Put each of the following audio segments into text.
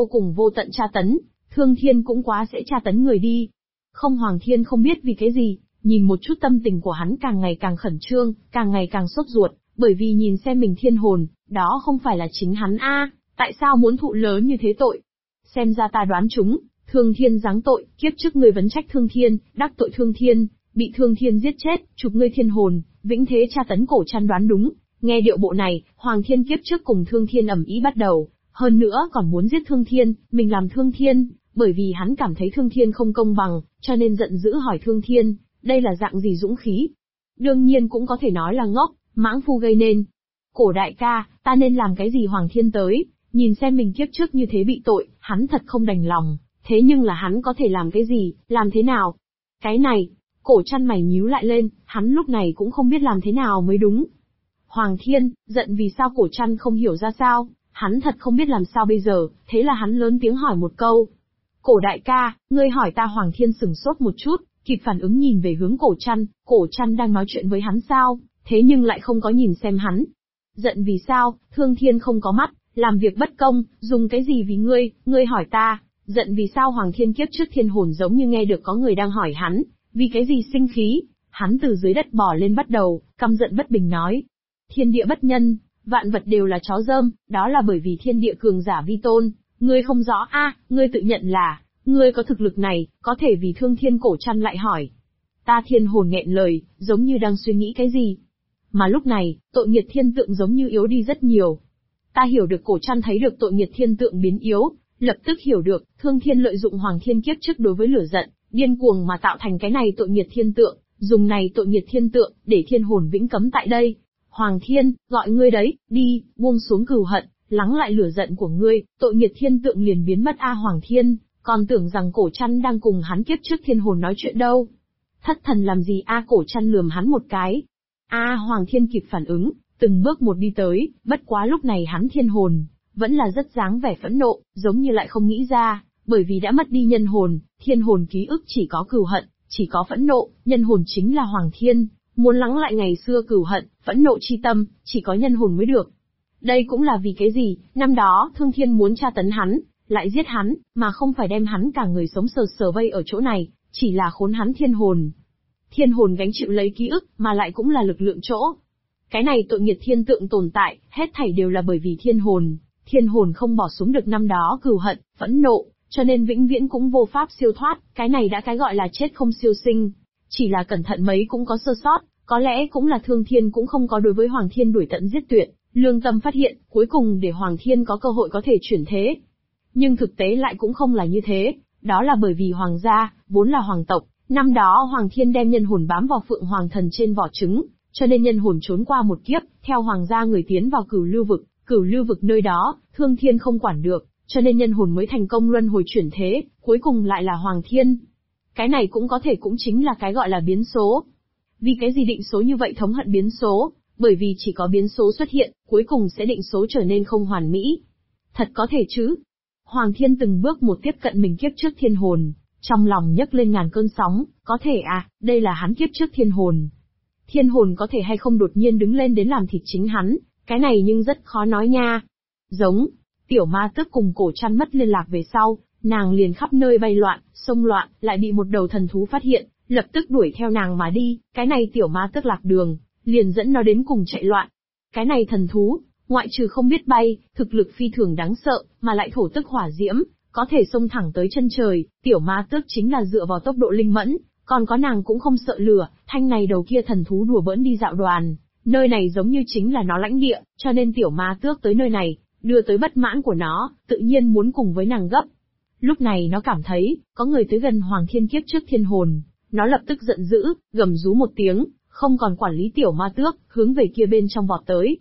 vô cùng vô tận tra tấn, Thương Thiên cũng quá sẽ tra tấn người đi. Không, Hoàng Thiên không biết vì cái gì, nhìn một chút tâm tình của hắn càng ngày càng khẩn trương, càng ngày càng sốt ruột, bởi vì nhìn xem mình thiên hồn, đó không phải là chính hắn a, tại sao muốn thụ lớn như thế tội? Xem ra ta đoán chúng, Thương Thiên giáng tội, kiếp trước ngươi vấn trách Thương Thiên, đắc tội Thương Thiên, bị Thương Thiên giết chết, chụp ngươi thiên hồn, vĩnh thế tra tấn Cổ Trăn đoán đúng. Nghe điệu bộ này, Hoàng Thiên kiếp trước cùng Thương Thiên ầm ĩ bắt đầu, hơn nữa còn muốn giết Thương Thiên, mình làm Thương Thiên, bởi vì hắn cảm thấy Thương Thiên không công bằng, cho nên giận dữ hỏi Thương Thiên, đây là dạng gì dũng khí? Đương nhiên cũng có thể nói là ngốc, mãng phu gây nên. Cổ đại ca, ta nên làm cái gì? Hoàng Thiên tới, nhìn xem mình kiếp trước như thế bị tội, hắn thật không đành lòng, thế nhưng là hắn có thể làm cái gì, làm thế nào? Cái này, Cổ Trăn mày nhíu lại lên, hắn lúc này cũng không biết làm thế nào mới đúng. Hoàng Thiên, giận vì sao? Cổ Trăn không hiểu ra sao, hắn thật không biết làm sao bây giờ, thế là hắn lớn tiếng hỏi một câu. Cổ đại ca, ngươi hỏi ta? Hoàng Thiên sửng sốt một chút, kịp phản ứng nhìn về hướng Cổ Trăn đang nói chuyện với hắn sao, thế nhưng lại không có nhìn xem hắn. Giận vì sao? Thương Thiên không có mắt, làm việc bất công, dùng cái gì vì ngươi hỏi ta, giận vì sao? Hoàng Thiên kiếp trước thiên hồn giống như nghe được có người đang hỏi hắn, vì cái gì sinh khí, hắn từ dưới đất bò lên bắt đầu, căm giận bất bình nói. Thiên địa bất nhân, vạn vật đều là chó dơm, đó là bởi vì thiên địa cường giả vi tôn, ngươi không rõ a, ngươi tự nhận là, ngươi có thực lực này, có thể vì Thương Thiên. Cổ Trăn lại hỏi. Ta thiên hồn nghẹn lời, giống như đang suy nghĩ cái gì. Mà lúc này, tội nghiệt thiên tượng giống như yếu đi rất nhiều. Ta hiểu được. Cổ Trăn thấy được tội nghiệt thiên tượng biến yếu, lập tức hiểu được, Thương Thiên lợi dụng Hoàng Thiên kiếp trước đối với lửa giận, điên cuồng mà tạo thành cái này tội nghiệt thiên tượng, dùng này tội nghiệt thiên tượng, để thiên hồn vĩnh cấm tại đây. Hoàng Thiên, gọi ngươi đấy, đi, buông xuống cừu hận, lắng lại lửa giận của ngươi, tội nghiệt thiên tượng liền biến mất. Hoàng Thiên, còn tưởng rằng Cổ Trăn đang cùng hắn kiếp trước thiên hồn nói chuyện đâu. Thất thần làm gì? Cổ Trăn lườm hắn một cái. Hoàng Thiên kịp phản ứng, từng bước một đi tới, bất quá lúc này hắn thiên hồn, vẫn là rất dáng vẻ phẫn nộ, giống như lại không nghĩ ra, bởi vì đã mất đi nhân hồn, thiên hồn ký ức chỉ có cừu hận, chỉ có phẫn nộ, nhân hồn chính là Hoàng Thiên, muốn lắng lại ngày xưa cừu hận, phẫn nộ chi tâm, chỉ có nhân hồn mới được. Đây cũng là vì cái gì, năm đó Thương Thiên muốn tra tấn hắn, lại giết hắn, mà không phải đem hắn cả người sống sờ sờ vây ở chỗ này, chỉ là khốn hắn thiên hồn. Thiên hồn gánh chịu lấy ký ức, mà lại cũng là lực lượng chỗ. Cái này tội nghiệt thiên tượng tồn tại, hết thảy đều là bởi vì thiên hồn không bỏ xuống được năm đó cừu hận, phẫn nộ, cho nên vĩnh viễn cũng vô pháp siêu thoát, cái này đã cái gọi là chết không siêu sinh. Chỉ là cẩn thận mấy cũng có sơ sót, có lẽ cũng là Thương Thiên cũng không có đối với Hoàng Thiên đuổi tận giết tuyệt, lương tâm phát hiện, cuối cùng để Hoàng Thiên có cơ hội có thể chuyển thế. Nhưng thực tế lại cũng không là như thế, đó là bởi vì Hoàng gia, vốn là hoàng tộc, năm đó Hoàng Thiên đem nhân hồn bám vào Phượng Hoàng Thần trên vỏ trứng, cho nên nhân hồn trốn qua một kiếp, theo Hoàng gia người tiến vào Cửu Lưu vực nơi đó, Thương Thiên không quản được, cho nên nhân hồn mới thành công luân hồi chuyển thế, cuối cùng lại là Hoàng Thiên. Cái này cũng có thể cũng chính là cái gọi là biến số. Vì cái gì định số như vậy? Thống hận biến số, bởi vì chỉ có biến số xuất hiện, cuối cùng sẽ định số trở nên không hoàn mỹ. Thật có thể chứ? Hoàng Thiên từng bước một tiếp cận mình kiếp trước thiên hồn, trong lòng nhấc lên ngàn cơn sóng, có thể đây là hắn kiếp trước thiên hồn. Thiên hồn có thể hay không đột nhiên đứng lên đến làm thịt chính hắn, cái này nhưng rất khó nói nha. Giống, Tiểu Ma Tước cùng Cổ Trăn mất liên lạc về sau, nàng liền khắp nơi bay loạn, xông loạn, lại bị một đầu thần thú phát hiện, lập tức đuổi theo nàng mà đi, cái này Tiểu Ma Tước lạc đường, liền dẫn nó đến cùng chạy loạn. Cái này thần thú, ngoại trừ không biết bay, thực lực phi thường đáng sợ, mà lại thổ tức hỏa diễm, có thể xông thẳng tới chân trời. Tiểu Ma Tước chính là dựa vào tốc độ linh mẫn, còn có nàng cũng không sợ lửa. Thanh này đầu kia thần thú đùa bỡn đi dạo đoàn, nơi này giống như chính là nó lãnh địa, cho nên Tiểu Ma Tước tới nơi này, đưa tới bất mãn của nó, tự nhiên muốn cùng với nàng gấp. Lúc này nó cảm thấy, có người tới gần Hoàng Thiên kiếp trước thiên hồn, nó lập tức giận dữ, gầm rú một tiếng, không còn quản lý Tiểu Ma Tước, hướng về kia bên trong vọt tới.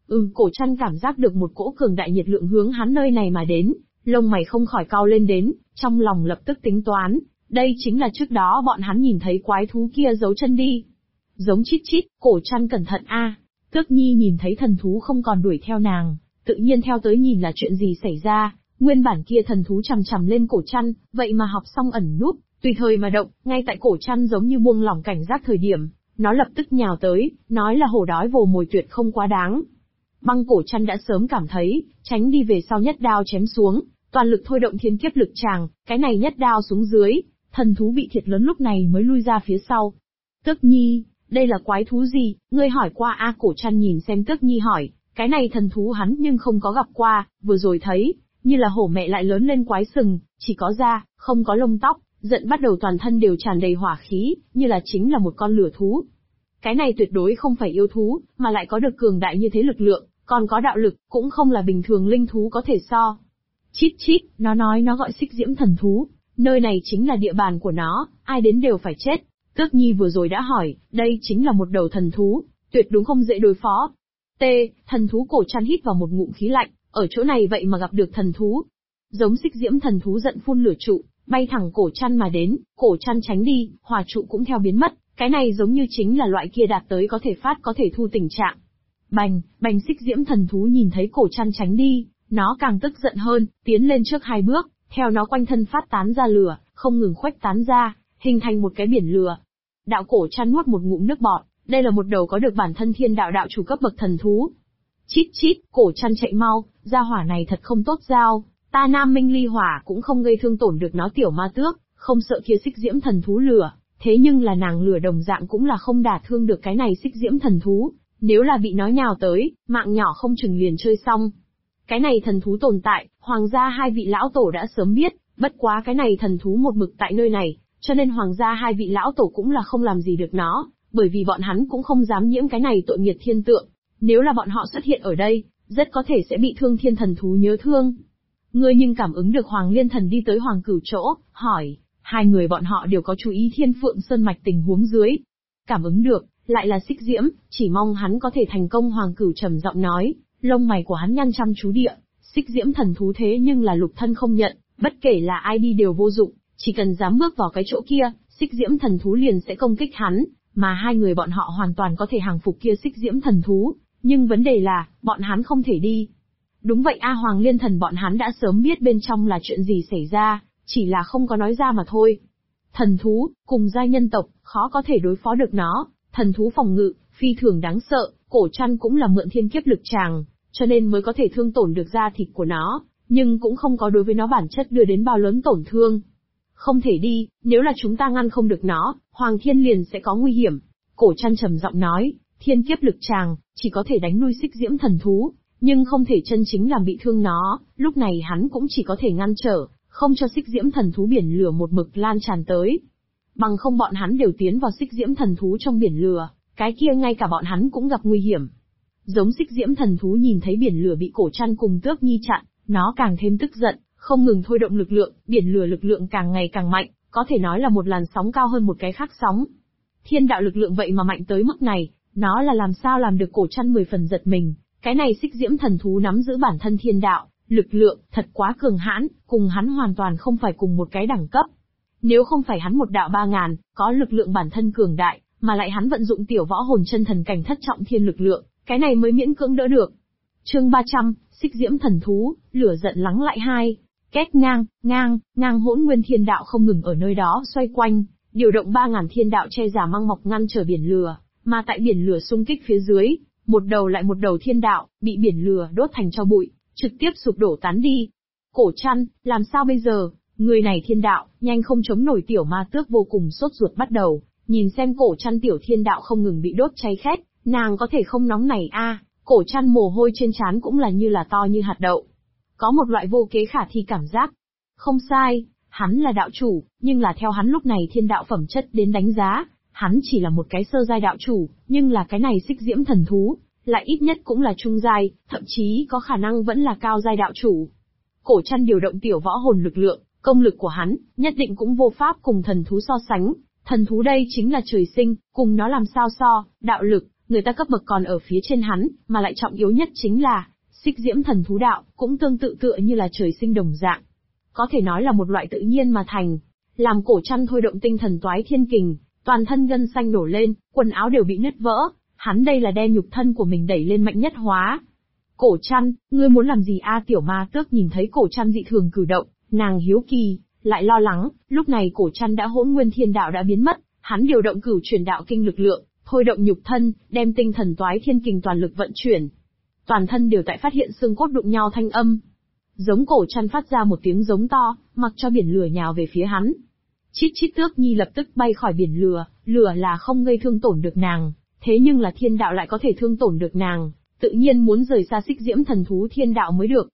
Cổ Trăn cảm giác được một cỗ cường đại nhiệt lượng hướng hắn nơi này mà đến, lông mày không khỏi cau lên đến, trong lòng lập tức tính toán, đây chính là trước đó bọn hắn nhìn thấy quái thú kia giấu chân đi. Giống chít chít, Cổ Trăn cẩn thận Tước Nhi nhìn thấy thần thú không còn đuổi theo nàng, tự nhiên theo tới nhìn là chuyện gì xảy ra. Nguyên bản kia thần thú chằm chằm lên Cổ Trăn, vậy mà học xong ẩn núp, tùy thời mà động, ngay tại Cổ Trăn giống như buông lỏng cảnh giác thời điểm, nó lập tức nhào tới, nói là hổ đói vồ mồi tuyệt không quá đáng. Băng Cổ Trăn đã sớm cảm thấy, tránh đi về sau nhất đao chém xuống, toàn lực thôi động thiên kiếp lực tràng, cái này nhất đao xuống dưới, thần thú bị thiệt lớn lúc này mới lui ra phía sau. Tước Nhi, đây là quái thú gì, ngươi hỏi qua a? Cổ Trăn nhìn xem Tước Nhi hỏi, cái này thần thú hắn nhưng không có gặp qua, vừa rồi thấy, như là hổ mẹ lại lớn lên quái sừng, chỉ có da, không có lông tóc, giận bắt đầu toàn thân đều tràn đầy hỏa khí, như là chính là một con lửa thú. Cái này tuyệt đối không phải yêu thú, mà lại có được cường đại như thế lực lượng, còn có đạo lực, cũng không là bình thường linh thú có thể so. Chít chít, nó nói nó gọi xích diễm thần thú, nơi này chính là địa bàn của nó, ai đến đều phải chết. Tước Nhi vừa rồi đã hỏi, đây chính là một đầu thần thú, tuyệt đúng không dễ đối phó. Thần thú Cổ Trăn hít vào một ngụm khí lạnh, ở chỗ này vậy mà gặp được thần thú. Giống xích diễm thần thú giận phun lửa trụ, bay thẳng Cổ Trăn mà đến, Cổ Trăn tránh đi, hỏa trụ cũng theo biến mất, cái này giống như chính là loại kia đạt tới có thể phát có thể thu tình trạng. Bành, bành xích diễm thần thú nhìn thấy Cổ Trăn tránh đi, nó càng tức giận hơn, tiến lên trước 2 bước, theo nó quanh thân phát tán ra lửa, không ngừng khuếch tán ra, hình thành một cái biển lửa. Đạo Cổ Trăn nuốt một ngụm nước bọt, đây là một đầu có được bản thân thiên đạo đạo chủ cấp bậc thần thú. Chít chít, Cổ Trăn chạy mau, gia hỏa này thật không tốt giao, ta Nam Minh Ly Hỏa cũng không gây thương tổn được nó tiểu ma tước, không sợ kia xích diễm thần thú lửa, thế nhưng là nàng lửa đồng dạng cũng là không đả thương được cái này xích diễm thần thú, nếu là bị nó nhào tới, mạng nhỏ không chừng liền chơi xong. Cái này thần thú tồn tại, hoàng gia 2 vị lão tổ đã sớm biết, bất quá cái này thần thú một mực tại nơi này, cho nên hoàng gia 2 vị lão tổ cũng là không làm gì được nó, bởi vì bọn hắn cũng không dám nhiễm cái này tội nghiệt thiên tượng. Nếu là bọn họ xuất hiện ở đây, rất có thể sẽ bị Thương Thiên thần thú nhớ thương. Ngươi nhưng cảm ứng được Hoàng Liên thần đi tới Hoàng Cửu chỗ, hỏi, 2 người bọn họ đều có chú ý Thiên Phượng Sơn mạch tình huống dưới. Cảm ứng được, lại là xích diễm, chỉ mong hắn có thể thành công. Hoàng Cửu trầm giọng nói, lông mày của hắn nhăn chăm chú địa, xích diễm thần thú thế nhưng là lục thân không nhận, bất kể là ai đi đều vô dụng, chỉ cần dám bước vào cái chỗ kia, xích diễm thần thú liền sẽ công kích hắn, mà 2 người bọn họ hoàn toàn có thể hàng phục kia xích diễm thần thú, nhưng vấn đề là, bọn hắn không thể đi. Đúng vậy a, Hoàng Liên thần bọn hắn đã sớm biết bên trong là chuyện gì xảy ra, chỉ là không có nói ra mà thôi. Thần thú, cùng giai nhân tộc, khó có thể đối phó được nó, thần thú phòng ngự, phi thường đáng sợ, Cổ Trăn cũng là mượn thiên kiếp lực tràng, cho nên mới có thể thương tổn được da thịt của nó, nhưng cũng không có đối với nó bản chất đưa đến bao lớn tổn thương. Không thể đi, nếu là chúng ta ngăn không được nó, Hoàng Thiên liền sẽ có nguy hiểm. Cổ Trăn trầm giọng nói, thiên kiếp lực tràng, chỉ có thể đánh lui xích diễm thần thú, nhưng không thể chân chính làm bị thương nó, lúc này hắn cũng chỉ có thể ngăn trở, không cho xích diễm thần thú biển lửa một mực lan tràn tới. Bằng không bọn hắn đều tiến vào xích diễm thần thú trong biển lửa, cái kia ngay cả bọn hắn cũng gặp nguy hiểm. Giống xích diễm thần thú nhìn thấy biển lửa bị Cổ Trăn cùng Tước Nhi chặn, nó càng thêm tức giận, không ngừng thôi động lực lượng, biển lửa lực lượng càng ngày càng mạnh, có thể nói là một làn sóng cao hơn một cái khác sóng. Thiên đạo lực lượng vậy mà mạnh tới mức này, nó là làm sao làm được? Cổ Trăn 10 phần giật mình, cái này xích diễm thần thú nắm giữ bản thân thiên đạo, lực lượng, thật quá cường hãn, cùng hắn hoàn toàn không phải cùng một cái đẳng cấp. Nếu không phải hắn một đạo 3000, có lực lượng bản thân cường đại, mà lại hắn vận dụng tiểu võ hồn chân thần cảnh thất trọng thiên lực lượng, cái này mới miễn cưỡng đỡ được. Chương 300, xích diễm thần thú, lửa giận lắng lại 2. Két ngang hỗn nguyên thiên đạo không ngừng ở nơi đó xoay quanh, điều động 3000 thiên đạo che giả mang mọc ngăn trở biển lửa, mà tại biển lửa xung kích phía dưới, một đầu lại một đầu thiên đạo, bị biển lửa đốt thành tro bụi, trực tiếp sụp đổ tán đi. Cổ Trăn, làm sao bây giờ? Người này thiên đạo, nhanh không chống nổi. Tiểu ma tước vô cùng sốt ruột bắt đầu, nhìn xem Cổ Trăn tiểu thiên đạo không ngừng bị đốt cháy khét, nàng có thể không nóng này a? Cổ Trăn mồ hôi trên trán cũng là như là to như hạt đậu. Có một loại vô kế khả thi cảm giác. Không sai, hắn là đạo chủ, nhưng là theo hắn lúc này thiên đạo phẩm chất đến đánh giá, hắn chỉ là một cái sơ giai đạo chủ, nhưng là cái này xích diễm thần thú, lại ít nhất cũng là trung giai, thậm chí có khả năng vẫn là cao giai đạo chủ. Cổ Trăn điều động tiểu võ hồn lực lượng, công lực của hắn, nhất định cũng vô pháp cùng thần thú so sánh, thần thú đây chính là trời sinh, cùng nó làm sao so, đạo lực, người ta cấp bậc còn ở phía trên hắn, mà lại trọng yếu nhất chính là, xích diễm thần thú đạo, cũng tương tự tựa như là trời sinh đồng dạng. Có thể nói là một loại tự nhiên mà thành. Làm Cổ Trăn thôi động tinh thần toái thiên kình, toàn thân gân xanh nổ lên, quần áo đều bị nứt vỡ, hắn đây là đem nhục thân của mình đẩy lên mạnh nhất hóa. Cổ Trăn, ngươi muốn làm gì a? Tiểu ma tước nhìn thấy Cổ Trăn dị thường cử động, nàng hiếu kỳ, lại lo lắng, lúc này Cổ Trăn đã hỗn nguyên thiên đạo đã biến mất, hắn điều động cửu truyền đạo kinh lực lượng, thôi động nhục thân, đem tinh thần toái thiên kình toàn lực vận chuyển. Toàn thân đều tại phát hiện xương cốt đụng nhau thanh âm. Giống cổ chăn phát ra một tiếng giống to, mặc cho biển lửa nhào về phía hắn. Chít chít Tước Nhi lập tức bay khỏi biển lửa, lửa là không gây thương tổn được nàng, thế nhưng là thiên đạo lại có thể thương tổn được nàng, tự nhiên muốn rời xa xích diễm thần thú thiên đạo mới được.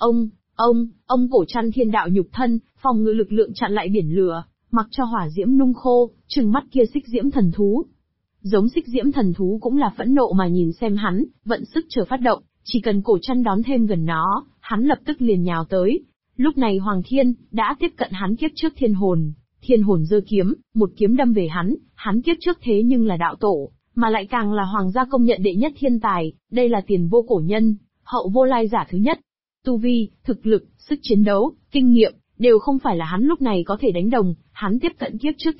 Ông cổ chăn thiên đạo nhục thân, phòng ngự lực lượng chặn lại biển lửa, mặc cho hỏa diễm nung khô, trừng mắt kia xích diễm thần thú. Giống xích diễm thần thú cũng là phẫn nộ mà nhìn xem hắn, vận sức chờ phát động, chỉ cần cổ chăn đón thêm gần nó, hắn lập tức liền nhào tới. Lúc này Hoàng Thiên đã tiếp cận hắn kiếp trước thiên hồn giơ kiếm, một kiếm đâm về hắn kiếp trước thế nhưng là đạo tổ, mà lại càng là hoàng gia công nhận đệ nhất thiên tài, đây là tiền vô cổ nhân, hậu vô lai giả thứ nhất. Tu vi, thực lực, sức chiến đấu, kinh nghiệm, đều không phải là hắn lúc này có thể đánh đồng, hắn tiếp cận kiếp trước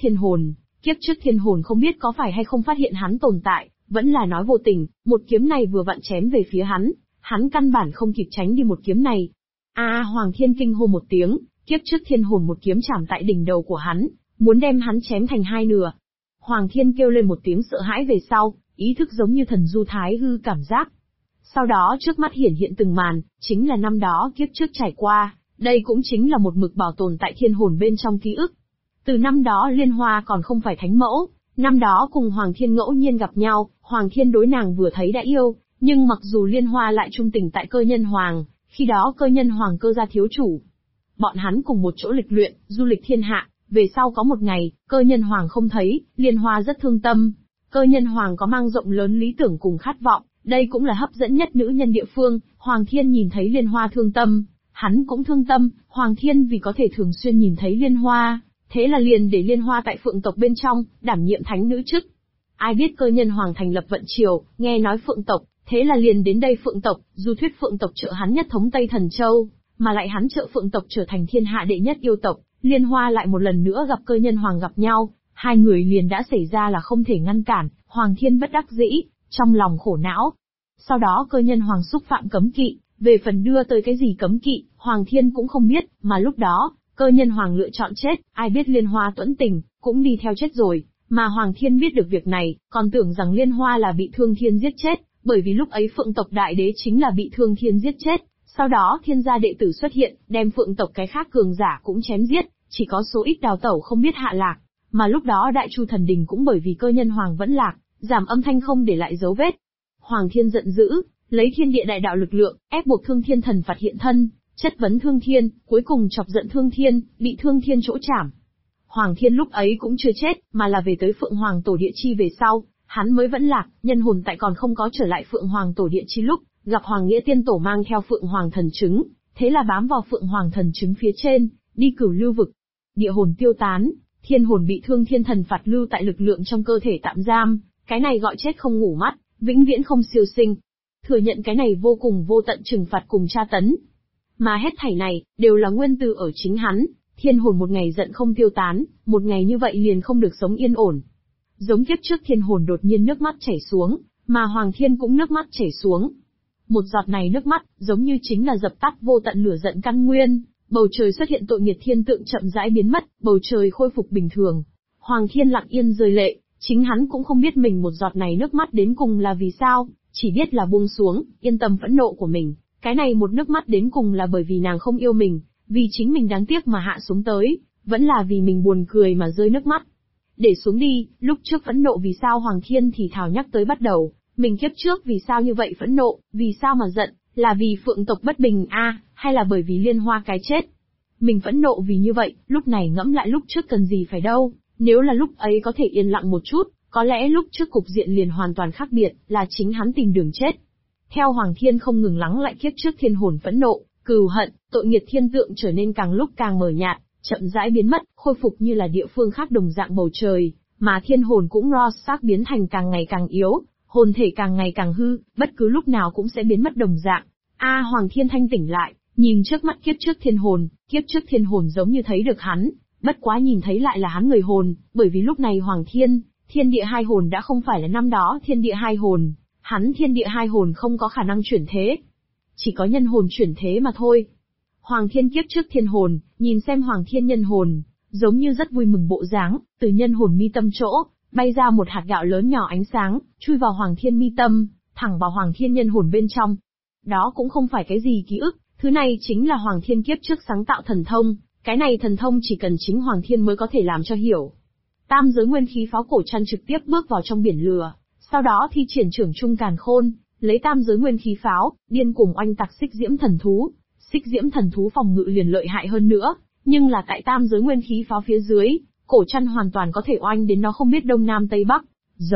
thiên hồn không biết có phải hay không phát hiện hắn tồn tại, vẫn là nói vô tình, một kiếm này vừa vặn chém về phía hắn căn bản không kịp tránh đi một kiếm này. Hoàng Thiên kinh hô một tiếng, kiếp trước thiên hồn một kiếm chạm tại đỉnh đầu của hắn, muốn đem hắn chém thành hai nửa. Hoàng Thiên kêu lên một tiếng sợ hãi về sau, ý thức giống như thần du thái hư cảm giác. Sau đó trước mắt hiển hiện từng màn, chính là năm đó kiếp trước trải qua, đây cũng chính là một mực bảo tồn tại thiên hồn bên trong ký ức. Từ năm đó Liên Hoa còn không phải thánh mẫu, năm đó cùng Hoàng Thiên ngẫu nhiên gặp nhau, Hoàng Thiên đối nàng vừa thấy đã yêu, nhưng mặc dù Liên Hoa lại trung tình tại Cơ Nhân Hoàng, khi đó Cơ Nhân Hoàng Cơ gia thiếu chủ. Bọn hắn cùng một chỗ lịch luyện, du lịch thiên hạ, về sau có một ngày, Cơ Nhân Hoàng không thấy, Liên Hoa rất thương tâm. Cơ Nhân Hoàng có mang rộng lớn lý tưởng cùng khát vọng, đây cũng là hấp dẫn nhất nữ nhân địa phương, Hoàng Thiên nhìn thấy Liên Hoa thương tâm, hắn cũng thương tâm, Hoàng Thiên vì có thể thường xuyên nhìn thấy Liên Hoa, thế là liền để Liên Hoa tại Phượng tộc bên trong, đảm nhiệm thánh nữ chức. Ai biết Cơ Nhân Hoàng thành lập vận triều, nghe nói Phượng tộc, thế là liền đến đây Phượng tộc, du thuyết Phượng tộc trợ hắn nhất thống Tây Thần Châu, mà lại hắn trợ Phượng tộc trở thành thiên hạ đệ nhất yêu tộc, Liên Hoa lại một lần nữa gặp Cơ Nhân Hoàng gặp nhau, hai người liền đã xảy ra là không thể ngăn cản, Hoàng Thiên bất đắc dĩ, trong lòng khổ não. Sau đó Cơ Nhân Hoàng xúc phạm cấm kỵ, về phần đưa tới cái gì cấm kỵ, Hoàng Thiên cũng không biết, mà lúc đó, Cơ Nhân Hoàng lựa chọn chết, ai biết Liên Hoa tuẫn tình, cũng đi theo chết rồi, mà Hoàng Thiên biết được việc này, còn tưởng rằng Liên Hoa là bị Thương Thiên giết chết, bởi vì lúc ấy Phượng tộc đại đế chính là bị Thương Thiên giết chết, sau đó thiên gia đệ tử xuất hiện, đem Phượng tộc cái khác cường giả cũng chém giết, chỉ có số ít đào tẩu không biết hạ lạc, mà lúc đó Đại Chu thần đình cũng bởi vì Cơ Nhân Hoàng vẫn lạc, giảm âm thanh không để lại dấu vết. Hoàng Thiên giận dữ, lấy thiên địa đại đạo lực lượng, ép buộc Thương Thiên thần Phạt hiện thân, chất vấn Thương Thiên, cuối cùng chọc giận Thương Thiên, bị Thương Thiên chỗ trảm. Hoàng Thiên lúc ấy cũng chưa chết, mà là về tới Phượng Hoàng Tổ Địa Chi về sau, hắn mới vẫn lạc, nhân hồn tại còn không có trở lại Phượng Hoàng Tổ Địa Chi lúc, gặp Hoàng Nghĩa Tiên Tổ mang theo Phượng Hoàng thần trứng, thế là bám vào Phượng Hoàng thần trứng phía trên, đi cửu lưu vực. Địa hồn tiêu tán, thiên hồn bị Thương Thiên thần Phạt lưu tại lực lượng trong cơ thể tạm giam, cái này gọi chết không ngủ mắt, vĩnh viễn không siêu sinh. Thừa nhận cái này vô cùng vô tận trừng phạt cùng tra tấn. Mà hết thảy này, đều là nguyên từ ở chính hắn, thiên hồn một ngày giận không tiêu tán, một ngày như vậy liền không được sống yên ổn. Giống kiếp trước thiên hồn đột nhiên nước mắt chảy xuống, mà Hoàng Thiên cũng nước mắt chảy xuống. Một giọt này nước mắt, giống như chính là dập tắt vô tận lửa giận căn nguyên, bầu trời xuất hiện tội nghiệt thiên tượng chậm rãi biến mất, bầu trời khôi phục bình thường. Hoàng Thiên lặng yên rơi lệ, chính hắn cũng không biết mình một giọt này nước mắt đến cùng là vì sao, chỉ biết là buông xuống, yên tâm phẫn nộ của mình. Cái này một nước mắt đến cùng là bởi vì nàng không yêu mình, vì chính mình đáng tiếc mà hạ xuống tới, vẫn là vì mình buồn cười mà rơi nước mắt. Để xuống đi, lúc trước phẫn nộ vì sao Hoàng Thiên thì thào nhắc tới bắt đầu, mình kiếp trước vì sao như vậy phẫn nộ, vì sao mà giận, là vì Phượng tộc bất bình hay là bởi vì Liên Hoa cái chết. Mình phẫn nộ vì như vậy, lúc này ngẫm lại lúc trước cần gì phải đâu, nếu là lúc ấy có thể yên lặng một chút, có lẽ lúc trước cục diện liền hoàn toàn khác biệt, là chính hắn tìm đường chết. Theo Hoàng Thiên không ngừng lắng lại kiếp trước thiên hồn phẫn nộ, cừu hận, tội nghiệt thiên tượng trở nên càng lúc càng mờ nhạt, chậm rãi biến mất, khôi phục như là địa phương khác đồng dạng bầu trời, mà thiên hồn cũng sắc biến thành càng ngày càng yếu, hồn thể càng ngày càng hư, bất cứ lúc nào cũng sẽ biến mất đồng dạng. Hoàng Thiên thanh tỉnh lại, nhìn trước mắt kiếp trước thiên hồn giống như thấy được hắn, bất quá nhìn thấy lại là hắn người hồn, bởi vì lúc này Hoàng Thiên, thiên địa hai hồn đã không phải là năm đó thiên địa hai hồn, hắn thiên địa hai hồn không có khả năng chuyển thế, chỉ có nhân hồn chuyển thế mà thôi. Hoàng Thiên kiếp trước thiên hồn, nhìn xem Hoàng Thiên nhân hồn, giống như rất vui mừng bộ dáng, từ nhân hồn mi tâm chỗ, bay ra một hạt gạo lớn nhỏ ánh sáng, chui vào Hoàng Thiên mi tâm, thẳng vào Hoàng Thiên nhân hồn bên trong. Đó cũng không phải cái gì ký ức, Thứ này chính là Hoàng Thiên kiếp trước sáng tạo thần thông, cái này thần thông chỉ cần chính Hoàng Thiên mới có thể làm cho hiểu. Tam giới nguyên khí pháo Cổ Trăn trực tiếp bước vào trong biển lửa, sau đó thi triển trưởng trung càn khôn, lấy tam giới nguyên khí pháo, điên cuồng oanh tạc xích diễm thần thú. Xích diễm thần thú phòng ngự liền lợi hại hơn nữa, nhưng là tại tam giới nguyên khí pháo phía dưới, Cổ Trăn hoàn toàn có thể oanh đến nó không biết đông nam tây bắc.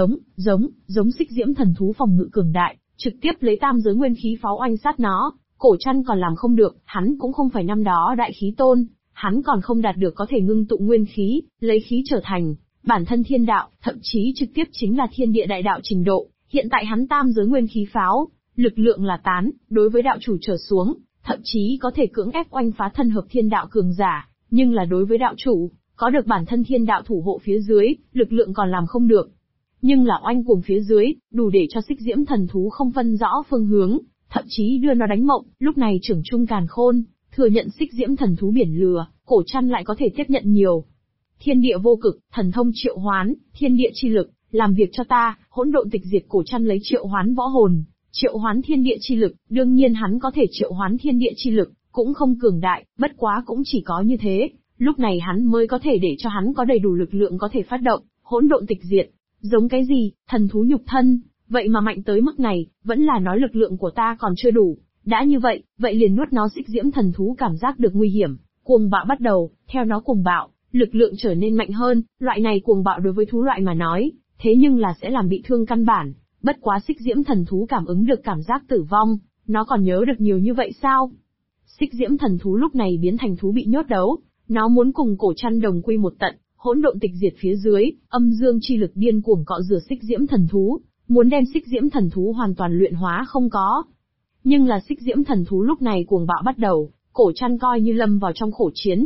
Giống xích diễm thần thú phòng ngự cường đại, trực tiếp lấy tam giới nguyên khí pháo oanh sát nó, Cổ Trăn còn làm không được, hắn cũng không phải năm đó đại khí tôn, hắn còn không đạt được có thể ngưng tụ nguyên khí, lấy khí trở thành bản thân thiên đạo, thậm chí trực tiếp chính là thiên địa đại đạo trình độ. Hiện tại hắn tam giới nguyên khí pháo, lực lượng là tán, đối với đạo chủ trở xuống, thậm chí có thể cưỡng ép oanh phá thân hợp thiên đạo cường giả, nhưng là đối với đạo chủ, có được bản thân thiên đạo thủ hộ phía dưới, lực lượng còn làm không được. Nhưng là oanh cuồng phía dưới, đủ để cho xích diễm thần thú không phân rõ phương hướng, thậm chí đưa nó đánh mộng. Lúc này trưởng trung càn khôn, thừa nhận xích diễm thần thú biển lửa, Cổ Trăn lại có thể tiếp nhận nhiều. Thiên địa vô cực, thần thông triệu hoán, thiên địa chi lực, làm việc cho ta, hỗn độn tịch diệt. Cổ Trăn lấy triệu hoán võ hồn, triệu hoán thiên địa chi lực, đương nhiên hắn có thể triệu hoán thiên địa chi lực, cũng không cường đại, bất quá cũng chỉ có như thế, lúc này hắn mới có thể để cho hắn có đầy đủ lực lượng có thể phát động, hỗn độn tịch diệt. Giống cái gì, thần thú nhục thân, vậy mà mạnh tới mức này, vẫn là nói lực lượng của ta còn chưa đủ. Đã như vậy, vậy liền nuốt nó. Xích diễm thần thú cảm giác được nguy hiểm, cuồng bạo bắt đầu, theo nó cuồng bạo, lực lượng trở nên mạnh hơn, loại này cuồng bạo đối với thú loại mà nói, thế nhưng là sẽ làm bị thương căn bản. Bất quá xích diễm thần thú cảm ứng được cảm giác tử vong, nó còn nhớ được nhiều như vậy sao? Xích diễm thần thú lúc này biến thành thú bị nhốt đấu, nó muốn cùng Cổ Trăn đồng quy một tận, hỗn độn tịch diệt phía dưới, âm dương chi lực điên cuồng cọ rửa xích diễm thần thú, muốn đem xích diễm thần thú hoàn toàn luyện hóa không có. Nhưng là xích diễm thần thú lúc này cuồng bạo bắt đầu, Cổ Trăn coi như lâm vào trong khổ chiến.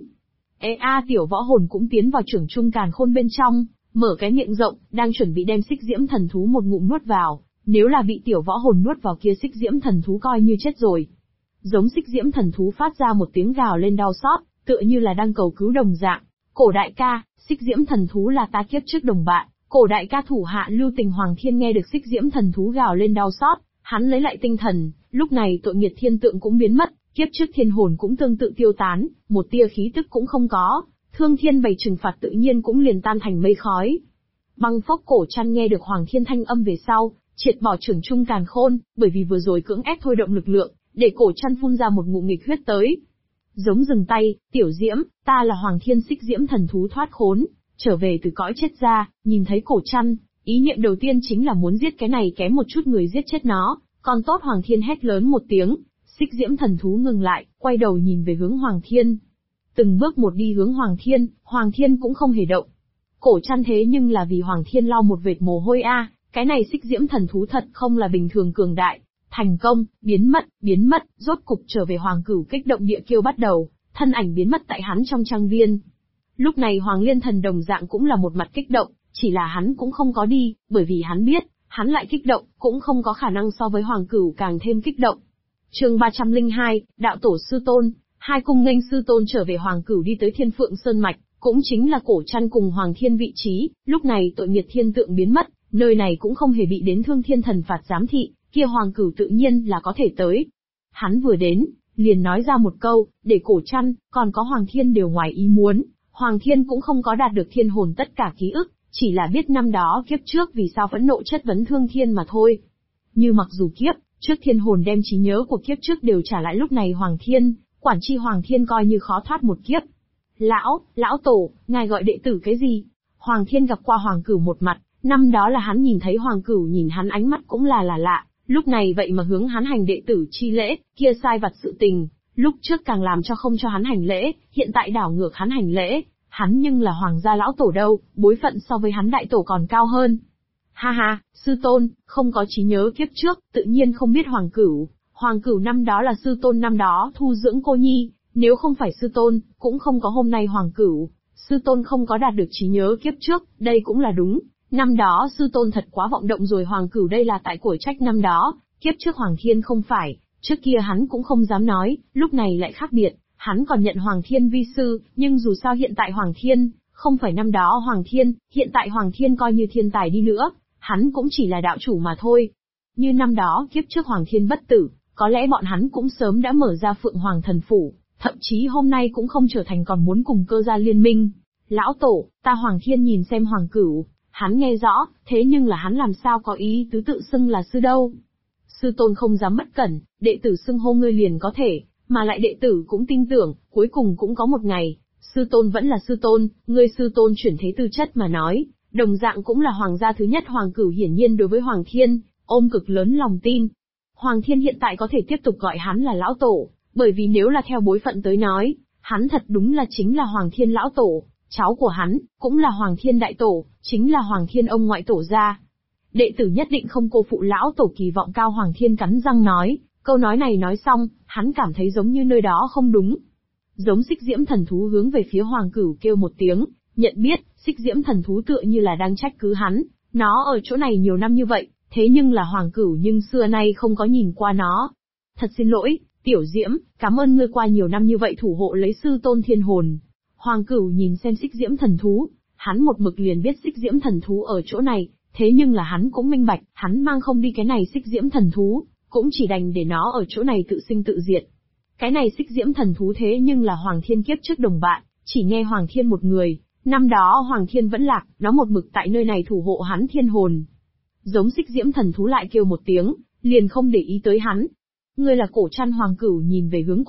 Tiểu võ hồn cũng tiến vào trưởng trung càn khôn bên trong, mở cái miệng rộng, đang chuẩn bị đem xích diễm thần thú một ngụm nuốt vào, nếu là bị tiểu võ hồn nuốt vào kia xích diễm thần thú coi như chết rồi. Giống xích diễm thần thú phát ra một tiếng gào lên đau xót, tựa như là đang cầu cứu đồng dạng. Cổ đại ca, xích diễm thần thú là ta kiếp trước đồng bạn. Cổ đại ca thủ hạ Lưu Tình Hoàng Thiên nghe được xích diễm thần thú gào lên đau xót, hắn lấy lại tinh thần, lúc này tội nghiệt thiên tượng cũng biến mất, kiếp trước thiên hồn cũng tương tự tiêu tán, một tia khí tức cũng không có, thương thiên bày trừng phạt tự nhiên cũng liền tan thành mây khói. Băng phốc. Cổ Trăn nghe được Hoàng Thiên thanh âm về sau, triệt bỏ trưởng trung càn khôn, bởi vì vừa rồi cưỡng ép thôi động lực lượng, để Cổ Trăn phun ra một ngụm nghịch huyết tới. Giống dừng tay, tiểu diễm, ta là Hoàng Thiên. Xích diễm thần thú thoát khốn, trở về từ cõi chết ra, nhìn thấy Cổ Trăn, ý niệm đầu tiên chính là muốn giết cái này kém một chút người giết chết nó, còn tốt. Hoàng Thiên hét lớn một tiếng, xích diễm thần thú ngừng lại, quay đầu nhìn về hướng Hoàng Thiên. Từng bước một đi hướng Hoàng Thiên cũng không hề động. Cổ Trăn thế nhưng là vì Hoàng Thiên lau một vệt mồ hôi cái này xích diễm thần thú thật không là bình thường cường đại. Thành công, biến mất, rốt cục trở về. Hoàng Cửu kích động địa kêu bắt đầu, thân ảnh biến mất tại hắn trong trang viên. Lúc này Hoàng Liên Thần đồng dạng cũng là một mặt kích động, chỉ là hắn cũng không có đi, bởi vì hắn biết, hắn lại kích động, cũng không có khả năng so với Hoàng Cửu càng thêm kích động. Chương 302, Đạo Tổ Sư Tôn. Hai cung nghênh sư tôn trở về. Hoàng Cửu đi tới Thiên Phượng Sơn Mạch, cũng chính là Cổ Trăn cùng Hoàng Thiên vị trí, lúc này tội nghiệt thiên tượng biến mất, nơi này cũng không hề bị đến Thương Thiên thần phạt giám thị, kia Hoàng Cửu tự nhiên là có thể tới. Hắn vừa đến, liền nói ra một câu, để Cổ Trăn, còn có Hoàng Thiên đều ngoài ý muốn. Hoàng Thiên cũng không có đạt được thiên hồn tất cả ký ức, chỉ là biết năm đó kiếp trước vì sao phẫn nộ chất vấn Thương Thiên mà thôi. Như mặc dù kiếp trước thiên hồn đem trí nhớ của kiếp trước đều trả lại, lúc này Hoàng Thiên, quản chi Hoàng Thiên coi như khó thoát một kiếp. Lão tổ, ngài gọi đệ tử cái gì? Hoàng Thiên gặp qua Hoàng Cửu một mặt, năm đó là hắn nhìn thấy Hoàng Cửu nhìn hắn ánh mắt cũng là lạ, lúc này vậy mà hướng hắn hành đệ tử chi lễ, kia sai vặt sự tình, lúc trước càng làm cho không cho hắn hành lễ, hiện tại đảo ngược hắn hành lễ, hắn nhưng là Hoàng gia lão tổ đâu, bối phận so với hắn đại tổ còn cao hơn. Ha, sư tôn, không có trí nhớ kiếp trước, tự nhiên không biết Hoàng Cửu. Hoàng Cửu năm đó là sư tôn năm đó thu dưỡng cô nhi, nếu không phải sư tôn, cũng không có hôm nay Hoàng Cửu. Sư tôn không có đạt được trí nhớ kiếp trước, đây cũng là đúng. Năm đó sư tôn thật quá vọng động rồi. Hoàng Cửu đây là tại của trách năm đó, kiếp trước Hoàng Thiên không phải, trước kia hắn cũng không dám nói, lúc này lại khác biệt, hắn còn nhận Hoàng Thiên vi sư, nhưng dù sao hiện tại Hoàng Thiên, không phải năm đó Hoàng Thiên, hiện tại Hoàng Thiên coi như thiên tài đi nữa, hắn cũng chỉ là đạo chủ mà thôi. Như năm đó kiếp trước Hoàng Thiên bất tử, có lẽ bọn hắn cũng sớm đã mở ra Phượng Hoàng Thần Phủ, thậm chí hôm nay cũng không trở thành còn muốn cùng Cơ gia liên minh. Lão tổ, ta Hoàng Thiên nhìn xem Hoàng Cửu, hắn nghe rõ, thế nhưng là hắn làm sao có ý tứ tự xưng là sư đâu. Sư tôn không dám bất cẩn, đệ tử xưng hô ngươi liền có thể, mà lại đệ tử cũng tin tưởng, cuối cùng cũng có một ngày, sư tôn vẫn là sư tôn, ngươi sư tôn chuyển thế tư chất mà nói, đồng dạng cũng là hoàng gia thứ nhất. Hoàng Cửu hiển nhiên đối với Hoàng Thiên, ôm cực lớn lòng tin. Hoàng Thiên hiện tại có thể tiếp tục gọi hắn là lão tổ, bởi vì nếu là theo bối phận tới nói, hắn thật đúng là chính là Hoàng Thiên lão tổ, cháu của hắn, cũng là Hoàng Thiên đại tổ, chính là Hoàng Thiên ông ngoại tổ gia. Đệ tử nhất định không cô phụ lão tổ kỳ vọng cao. Hoàng Thiên cắn răng nói, câu nói này nói xong, hắn cảm thấy giống như nơi đó không đúng. Giống Xích Diễm thần thú hướng về phía Hoàng Cửu kêu một tiếng, nhận biết, Xích Diễm thần thú tựa như là đang trách cứ hắn, nó ở chỗ này nhiều năm như vậy, thế nhưng là Hoàng Cửu nhưng xưa nay không có nhìn qua nó. Thật xin lỗi, Tiểu Diễm, cảm ơn ngươi qua nhiều năm như vậy thủ hộ lấy sư tôn thiên hồn. Hoàng Cửu nhìn xem Xích Diễm thần thú, hắn một mực liền biết Xích Diễm thần thú ở chỗ này, thế nhưng là hắn cũng minh bạch, hắn mang không đi cái này Xích Diễm thần thú, cũng chỉ đành để nó ở chỗ này tự sinh tự diệt. Cái này Xích Diễm thần thú thế nhưng là Hoàng Thiên kiếp trước đồng bạn, chỉ nghe Hoàng Thiên một người, năm đó Hoàng Thiên vẫn lạc, nó một mực tại nơi này thủ hộ hắn thiên hồn. Giống Xích Diễm thần thú lại kêu một tiếng, liền không để ý tới hắn. Ngươi là Cổ Trăn. Hoàng Cửu nhìn về hướng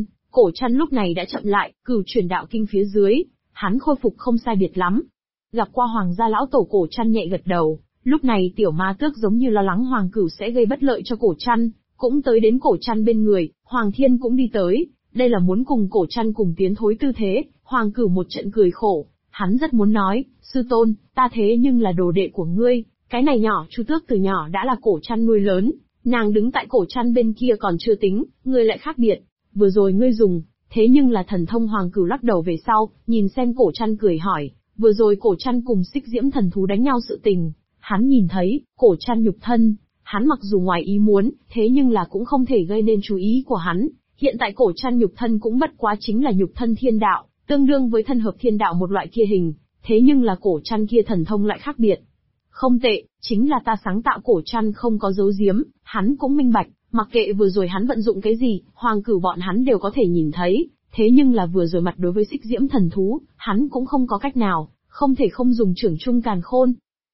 Cổ Trăn lúc này đã chậm lại, Cửu Truyền Đạo Kinh phía dưới, hắn khôi phục không sai biệt lắm. Gặp qua Hoàng gia lão tổ, Cổ Trăn nhẹ gật đầu, lúc này Tiểu Ma Tước giống như lo lắng Hoàng Cửu sẽ gây bất lợi cho Cổ Trăn, cũng tới đến Cổ Trăn bên người. Hoàng Thiên cũng đi tới, đây là muốn cùng Cổ Trăn cùng tiến thối tư thế. Hoàng Cửu một trận cười khổ, hắn rất muốn nói, sư tôn, ta thế nhưng là đồ đệ của ngươi, cái này nhỏ Chu Tước từ nhỏ đã là Cổ Trăn nuôi lớn, nàng đứng tại Cổ Trăn bên kia còn chưa tính, ngươi lại khác biệt, vừa rồi ngươi dùng, thế nhưng là thần thông. Hoàng Cửu lắc đầu về sau, nhìn xem Cổ Trăn cười hỏi, vừa rồi Cổ Trăn cùng Xích Diễm thần thú đánh nhau sự tình, hắn nhìn thấy, Cổ Trăn nhục thân, hắn mặc dù ngoài ý muốn, thế nhưng là cũng không thể gây nên chú ý của hắn. Hiện tại Cổ Trăn nhục thân cũng bất quá chính là nhục thân thiên đạo, tương đương với thân hợp thiên đạo một loại kia hình, thế nhưng là Cổ Trăn kia thần thông lại khác biệt. Không tệ, chính là ta sáng tạo. Cổ Trăn không có giấu giếm, hắn cũng minh bạch, mặc kệ vừa rồi hắn vận dụng cái gì, Hoàng Cửu bọn hắn đều có thể nhìn thấy, thế nhưng là vừa rồi mặt đối với Xích Diễm thần thú, hắn cũng không có cách nào, không thể không dùng Trưởng Trung Càn Khôn.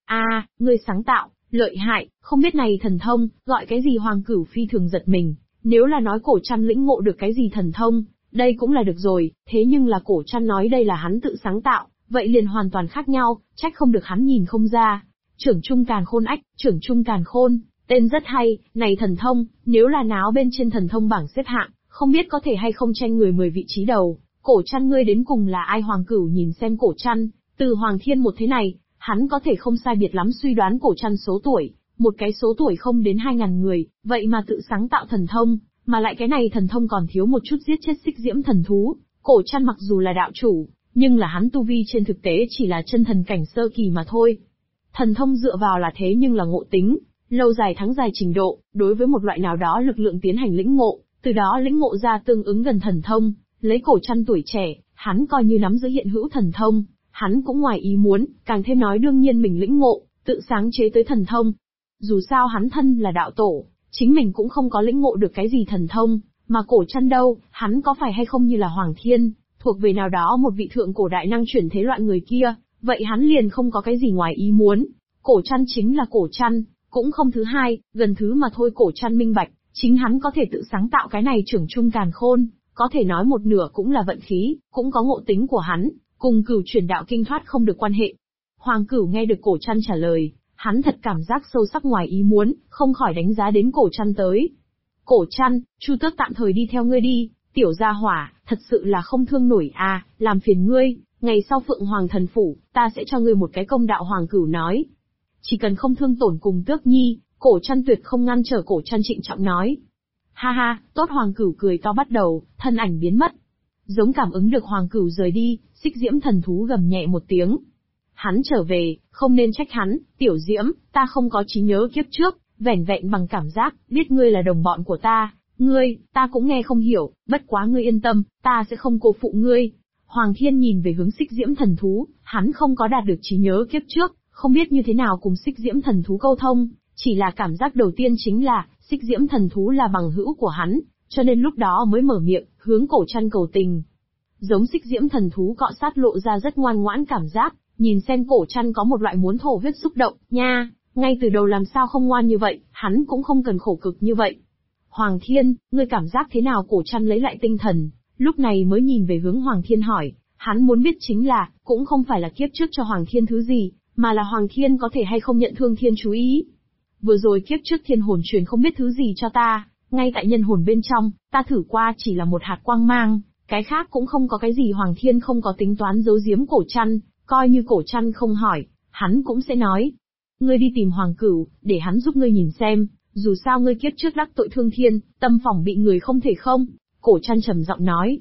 Ngươi sáng tạo, lợi hại, không biết này thần thông, gọi cái gì? Hoàng Cửu phi thường giật mình, nếu là nói Cổ Trăn lĩnh ngộ được cái gì thần thông, đây cũng là được rồi, thế nhưng là Cổ Trăn nói đây là hắn tự sáng tạo, vậy liền hoàn toàn khác nhau, trách không được hắn nhìn không ra. Trưởng Trung Càn Khôn. Trưởng Trung Càn Khôn, tên rất hay, này thần thông, nếu là náo bên trên thần thông bảng xếp hạng, không biết có thể hay không tranh người 10 vị trí đầu. Cổ Trăn ngươi đến cùng là ai? Hoàng Cửu nhìn xem Cổ Trăn, từ Hoàng Thiên một thế này, hắn có thể không sai biệt lắm suy đoán Cổ Trăn số tuổi, một cái số tuổi không đến 2.000 người, vậy mà tự sáng tạo thần thông, mà lại cái này thần thông còn thiếu một chút giết chết Xích Diễm thần thú. Cổ Trăn mặc dù là đạo chủ, nhưng là hắn tu vi trên thực tế chỉ là chân thần cảnh sơ kỳ mà thôi. Thần thông dựa vào là thế nhưng là ngộ tính, lâu dài thắng dài trình độ, đối với một loại nào đó lực lượng tiến hành lĩnh ngộ, từ đó lĩnh ngộ ra tương ứng gần thần thông. Lấy Cổ Trăn tuổi trẻ, hắn coi như nắm giữ hiện hữu thần thông, hắn cũng ngoài ý muốn, càng thêm nói đương nhiên mình lĩnh ngộ, tự sáng chế tới thần thông. Dù sao hắn thân là đạo tổ, chính mình cũng không có lĩnh ngộ được cái gì thần thông, mà Cổ Trăn đâu, hắn có phải hay không như là Hoàng Thiên, thuộc về nào đó một vị thượng cổ đại năng chuyển thế loạn người kia, vậy hắn liền không có cái gì ngoài ý muốn. Cổ Trăn chính là Cổ Trăn, cũng không thứ hai, gần thứ mà thôi. Cổ Trăn minh bạch, chính hắn có thể tự sáng tạo cái này Trưởng Trung Càn Khôn, có thể nói một nửa cũng là vận khí, cũng có ngộ tính của hắn, cùng Cửu Truyền Đạo Kinh thoát không được quan hệ. Hoàng Cửu nghe được Cổ Trăn trả lời, hắn thật cảm giác sâu sắc ngoài ý muốn, không khỏi đánh giá đến Cổ Trăn tới. Cổ Trăn, Chu Tước tạm thời đi theo ngươi đi, tiểu gia hỏa, thật sự là không thương nổi làm phiền ngươi, ngày sau Phượng Hoàng Thần Phủ, ta sẽ cho ngươi một cái công đạo. Hoàng Cửu nói. Chỉ cần không thương tổn cùng Tước Nhi, Cổ Trăn tuyệt không ngăn trở. Cổ Trăn trịnh trọng nói. Ha ha, tốt. Hoàng Cửu cười to bắt đầu, thân ảnh biến mất. Giống cảm ứng được Hoàng Cửu rời đi, Xích Diễm thần thú gầm nhẹ một tiếng. Hắn trở về, không nên trách hắn. Tiểu Diễm, ta không có trí nhớ kiếp trước, vẻn vẹn bằng cảm giác, biết ngươi là đồng bọn của ta, ta cũng nghe không hiểu, bất quá ngươi yên tâm, ta sẽ không cô phụ ngươi. Hoàng Thiên nhìn về hướng Xích Diễm thần thú, hắn không có đạt được trí nhớ kiếp trước, không biết như thế nào cùng Xích Diễm thần thú câu thông, chỉ là cảm giác đầu tiên chính là, Xích diễm thần thú là bằng hữu của hắn, cho nên lúc đó mới mở miệng, hướng Cổ Trăn cầu tình. Giống xích diễm thần thú cọ sát lộ ra rất ngoan ngoãn cảm giác, nhìn xem Cổ Trăn có một loại muốn thổ huyết xúc động, nha, ngay từ đầu làm sao không ngoan như vậy, hắn cũng không cần khổ cực như vậy. Hoàng Thiên, ngươi cảm giác thế nào? Cổ Trăn lấy lại tinh thần, lúc này mới nhìn về hướng Hoàng Thiên hỏi, hắn muốn biết chính là, cũng không phải là kiếp trước cho Hoàng Thiên thứ gì, mà là Hoàng Thiên có thể hay không nhận Thương Thiên chú ý. Vừa rồi kiếp trước thiên hồn truyền không biết thứ gì cho ta, ngay tại nhân hồn bên trong, ta thử qua chỉ là một hạt quang mang, cái khác cũng không có cái gì. Hoàng Thiên không có tính toán giấu giếm Cổ Trăn, coi như Cổ Trăn không hỏi, hắn cũng sẽ nói. Ngươi đi tìm Hoàng Cửu, để hắn giúp ngươi nhìn xem, dù sao ngươi kiếp trước đắc tội Thương Thiên, tâm phòng bị người không thể không. Cổ Trăn trầm giọng nói.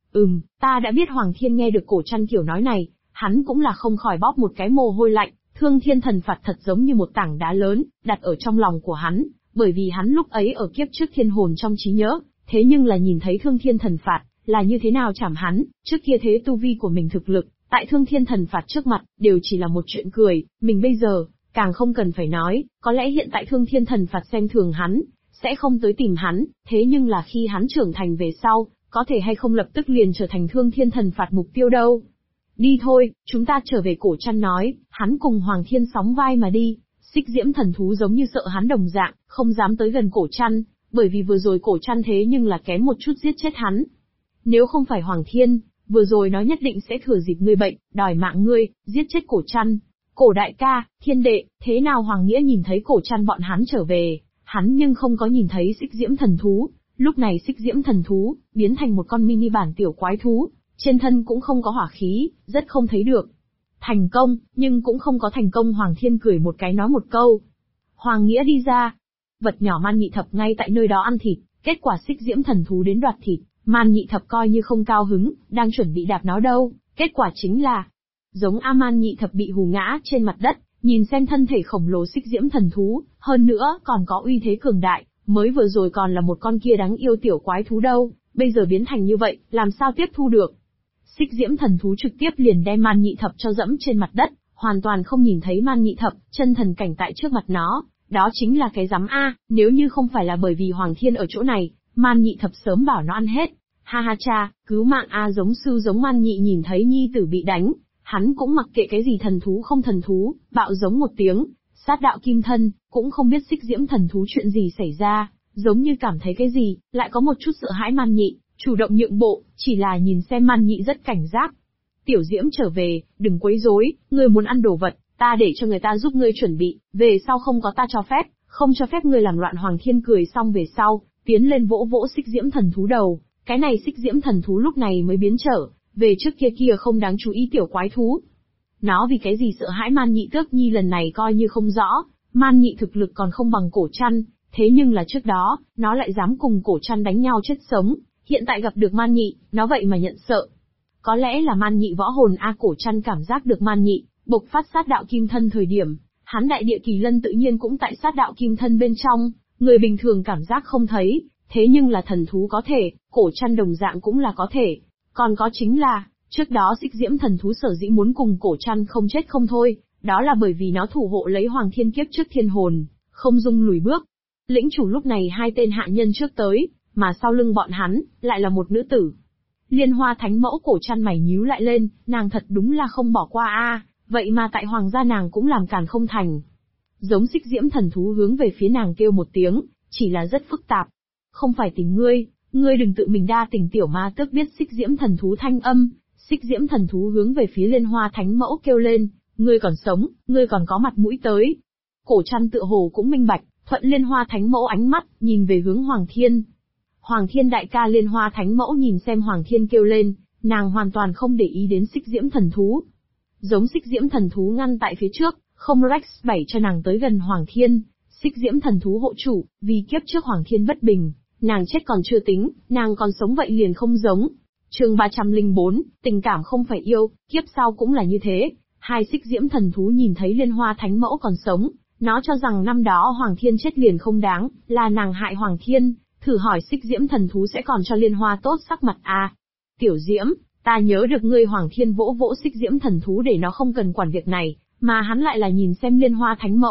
Ta đã biết. Hoàng Thiên nghe được Cổ Trăn kiểu nói này, hắn cũng là không khỏi bóp một cái mồ hôi lạnh. Thương Thiên thần phạt thật giống như một tảng đá lớn, đặt ở trong lòng của hắn, bởi vì hắn lúc ấy ở kiếp trước thiên hồn trong trí nhớ, thế nhưng là nhìn thấy Thương Thiên thần phạt, là như thế nào chảm hắn, trước kia thế tu vi của mình thực lực, tại Thương Thiên thần phạt trước mặt, đều chỉ là một chuyện cười, mình bây giờ, càng không cần phải nói, có lẽ hiện tại Thương Thiên thần phạt xem thường hắn, sẽ không tới tìm hắn, thế nhưng là khi hắn trưởng thành về sau, có thể hay không lập tức liền trở thành Thương Thiên thần phạt mục tiêu đâu. Đi thôi, chúng ta trở về. Cổ Trăn nói, hắn cùng Hoàng Thiên sóng vai mà đi. Xích diễm thần thú giống như sợ hắn đồng dạng, không dám tới gần Cổ Trăn, bởi vì vừa rồi Cổ Trăn thế nhưng là kém một chút giết chết hắn. Nếu không phải Hoàng Thiên, vừa rồi nó nhất định sẽ thừa dịp ngươi bệnh, đòi mạng ngươi, giết chết Cổ Trăn. Cổ đại ca, Thiên đệ, thế nào? Hoàng Nghĩa nhìn thấy Cổ Trăn bọn hắn trở về, hắn nhưng không có nhìn thấy xích diễm thần thú. Lúc này xích diễm thần thú, biến thành một con mini bản tiểu quái thú, trên thân cũng không có hỏa khí, rất không thấy được. Thành công, nhưng cũng không có thành công. Hoàng Thiên cười một cái nói một câu. Hoàng Nghĩa đi ra. Vật nhỏ Man Nhị Thập ngay tại nơi đó ăn thịt, kết quả xích diễm thần thú đến đoạt thịt, Man Nhị Thập coi như không cao hứng, đang chuẩn bị đạp nó đâu, kết quả chính là, giống Man Nhị Thập bị hù ngã trên mặt đất, nhìn xem thân thể khổng lồ xích diễm thần thú, hơn nữa còn có uy thế cường đại, mới vừa rồi còn là một con kia đáng yêu tiểu quái thú đâu, bây giờ biến thành như vậy, làm sao tiếp thu được. Xích diễm thần thú trực tiếp liền đem Man Nhị Thập cho dẫm trên mặt đất, hoàn toàn không nhìn thấy Man Nhị Thập, chân thần cảnh tại trước mặt nó, đó chính là cái rắm a, nếu như không phải là bởi vì Hoàng Thiên ở chỗ này, Man Nhị Thập sớm bảo nó ăn hết. Ha ha cha, cứu mạng a. Giống sư giống Man Nhị nhìn thấy nhi tử bị đánh, hắn cũng mặc kệ cái gì thần thú không thần thú, bạo giống một tiếng, sát đạo kim thân, cũng không biết xích diễm thần thú chuyện gì xảy ra, giống như cảm thấy cái gì, lại có một chút sợ hãi Man Nhị, chủ động nhượng bộ, chỉ là nhìn xem Man Nhị rất cảnh giác. Tiểu Diễm trở về, đừng quấy rối, ngươi muốn ăn đồ vật, ta để cho người ta giúp ngươi chuẩn bị, về sau không có ta cho phép, không cho phép ngươi làm loạn. Hoàng Thiên cười xong về sau, tiến lên vỗ vỗ xích diễm thần thú đầu, cái này xích diễm thần thú lúc này mới biến trở về trước kia không đáng chú ý tiểu quái thú. Nó vì cái gì sợ hãi Man Nhị Tước Nhi lần này coi như không rõ, Man Nhị thực lực còn không bằng Cổ Trăn, thế nhưng là trước đó, nó lại dám cùng Cổ Trăn đánh nhau chết sống, hiện tại gặp được Man Nhị, nó vậy mà nhận sợ. Có lẽ là Man Nhị võ hồn a. Cổ Trăn cảm giác được Man Nhị bộc phát sát đạo kim thân thời điểm, hắn đại địa kỳ lân tự nhiên cũng tại sát đạo kim thân bên trong, người bình thường cảm giác không thấy, thế nhưng là thần thú có thể, Cổ Trăn đồng dạng cũng là có thể. Còn có chính là, trước đó xích diễm thần thú sở dĩ muốn cùng Cổ Trăn không chết không thôi, đó là bởi vì nó thủ hộ lấy Hoàng Thiên kiếp trước thiên hồn, không dung lùi bước. Lĩnh chủ lúc này hai tên hạ nhân trước tới, mà sau lưng bọn hắn, lại là một nữ tử. Liên Hoa Thánh Mẫu. Cổ Trăn mày nhíu lại lên, nàng thật đúng là không bỏ qua a, vậy mà tại hoàng gia nàng cũng làm càn không thành. Giống xích diễm thần thú hướng về phía nàng kêu một tiếng, chỉ là rất phức tạp. Không phải tình ngươi, ngươi đừng tự mình đa tình. Tiểu Ma Tước biết xích diễm thần thú thanh âm, xích diễm thần thú hướng về phía Liên Hoa Thánh Mẫu kêu lên, ngươi còn sống, ngươi còn có mặt mũi tới. Cổ Trăn tựa hồ cũng minh bạch, thuận Liên Hoa Thánh Mẫu ánh mắt, nhìn về hướng Hoàng Thiên. Hoàng Thiên đại ca. Liên Hoa Thánh Mẫu nhìn xem Hoàng Thiên kêu lên, nàng hoàn toàn không để ý đến xích diễm thần thú. Giống xích diễm thần thú ngăn tại phía trước, không Rex 7 cho nàng tới gần Hoàng Thiên. Xích diễm thần thú hộ chủ, vì kiếp trước Hoàng Thiên bất bình, nàng chết còn chưa tính, nàng còn sống vậy liền không giống. Chương 304, tình cảm không phải yêu, kiếp sau cũng là như thế. Hai xích diễm thần thú nhìn thấy Liên Hoa Thánh Mẫu còn sống, nó cho rằng năm đó Hoàng Thiên chết liền không đáng, là nàng hại Hoàng Thiên. Thử hỏi xích diễm thần thú sẽ còn cho Liên Hoa tốt sắc mặt à? Tiểu Diễm, ta nhớ được ngươi. Hoàng Thiên vỗ vỗ xích diễm thần thú để nó không cần quản việc này, mà hắn lại là nhìn xem Liên Hoa Thánh Mẫu,